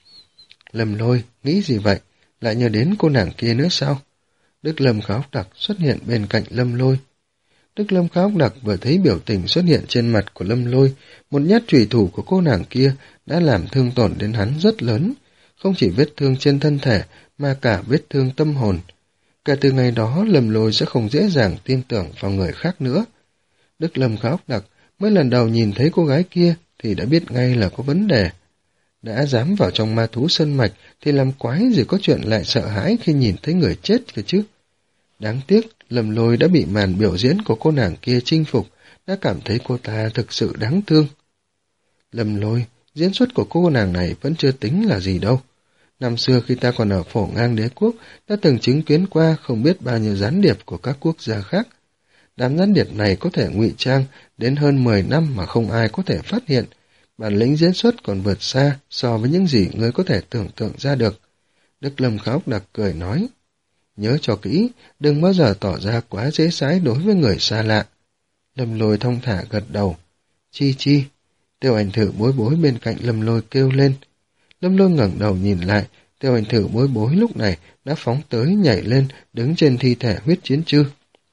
Lâm Lôi nghĩ gì vậy? Lại nhớ đến cô nàng kia nữa sao? Đức Lâm Khá Ốc Đặc xuất hiện bên cạnh Lâm Lôi. Đức Lâm Khá Ốc Đặc vừa thấy biểu tình xuất hiện trên mặt của Lâm Lôi, một nhát chùy thủ của cô nàng kia đã làm thương tổn đến hắn rất lớn, không chỉ vết thương trên thân thể mà cả vết thương tâm hồn. Kể từ ngày đó, Lâm Lôi sẽ không dễ dàng tin tưởng vào người khác nữa. Đức Lâm Khá Ốc Đặc mới lần đầu nhìn thấy cô gái kia thì đã biết ngay là có vấn đề. Đã dám vào trong ma thú sơn mạch thì làm quái gì có chuyện lại sợ hãi khi nhìn thấy người chết cơ chứ. Đáng tiếc, Lâm Lôi đã bị màn biểu diễn của cô nàng kia chinh phục, đã cảm thấy cô ta thực sự đáng thương. Lâm Lôi, diễn xuất của cô nàng này vẫn chưa tính là gì đâu. Năm xưa khi ta còn ở Phổ Ngang Đế Quốc, đã từng chứng kiến qua không biết bao nhiêu gián điệp của các quốc gia khác. Đám gián điệp này có thể ngụy trang đến hơn mười năm mà không ai có thể phát hiện. Bản lĩnh diễn xuất còn vượt xa so với những gì ngươi có thể tưởng tượng ra được. Đức Lâm Khá Ốc Đặc cười nói, nhớ cho kỹ, đừng bao giờ tỏ ra quá dễ sái đối với người xa lạ. Lâm Lôi thong thả gật đầu. Chi chi. Tiêu Ảnh Thử Bối Bối bên cạnh Lâm Lôi kêu lên. Lâm Lôi ngẩng đầu nhìn lại, Tiêu Ảnh Thử Bối Bối lúc này đã phóng tới nhảy lên, đứng trên thi thể huyết chiến chư.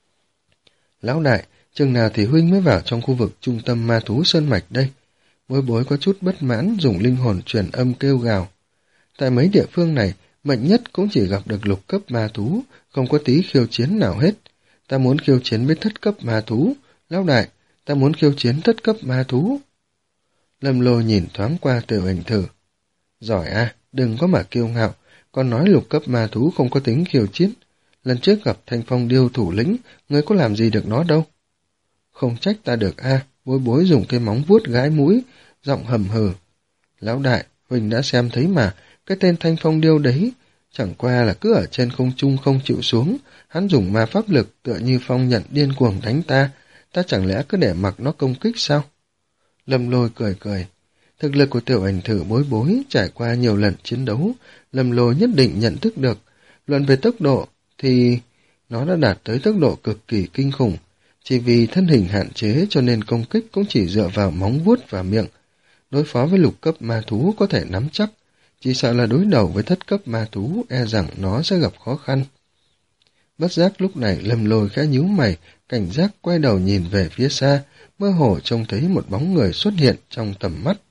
Lão đại, chừng nào thì huynh mới vào trong khu vực trung tâm ma thú sơn mạch đây? Bối Bối có chút bất mãn dùng linh hồn truyền âm kêu gào. Tại mấy địa phương này, mạnh nhất cũng chỉ gặp được lục cấp ma thú, không có tí khiêu chiến nào hết. Ta muốn khiêu chiến với thất cấp ma thú. Lão đại, ta muốn khiêu chiến thất cấp ma thú. Lâm Lôi nhìn thoáng qua Tiểu Ảnh Thử. Giỏi à, đừng có mà kiêu ngạo, còn nói lục cấp ma thú không có tính khiêu chiến. Lần trước gặp Thanh Phong Điêu thủ lĩnh, ngươi có làm gì được nó đâu. Không trách ta được a. À, Bối Bối dùng cái móng vuốt gãi mũi, giọng hầm hừ. Lão đại, huynh đã xem thấy mà, cái tên Thanh Phong Điêu đấy, chẳng qua là cứ ở trên không trung không chịu xuống, hắn dùng ma pháp lực tựa như phong nhận điên cuồng đánh ta, ta chẳng lẽ cứ để mặc nó công kích sao? Lâm Lôi cười cười. Thực lực của Tiểu Ảnh Thử Bối Bối trải qua nhiều lần chiến đấu, Lâm Lôi nhất định nhận thức được. Luận về tốc độ thì nó đã đạt tới tốc độ cực kỳ kinh khủng. Chỉ vì thân hình hạn chế cho nên công kích cũng chỉ dựa vào móng vuốt và miệng. Đối phó với lục cấp ma thú có thể nắm chắc, chỉ sợ là đối đầu với thất cấp ma thú e rằng nó sẽ gặp khó khăn. Bất giác lúc này Lâm Lôi khẽ nhíu mày, cảnh giác quay đầu nhìn về phía xa, mơ hồ trông thấy một bóng người xuất hiện trong tầm mắt.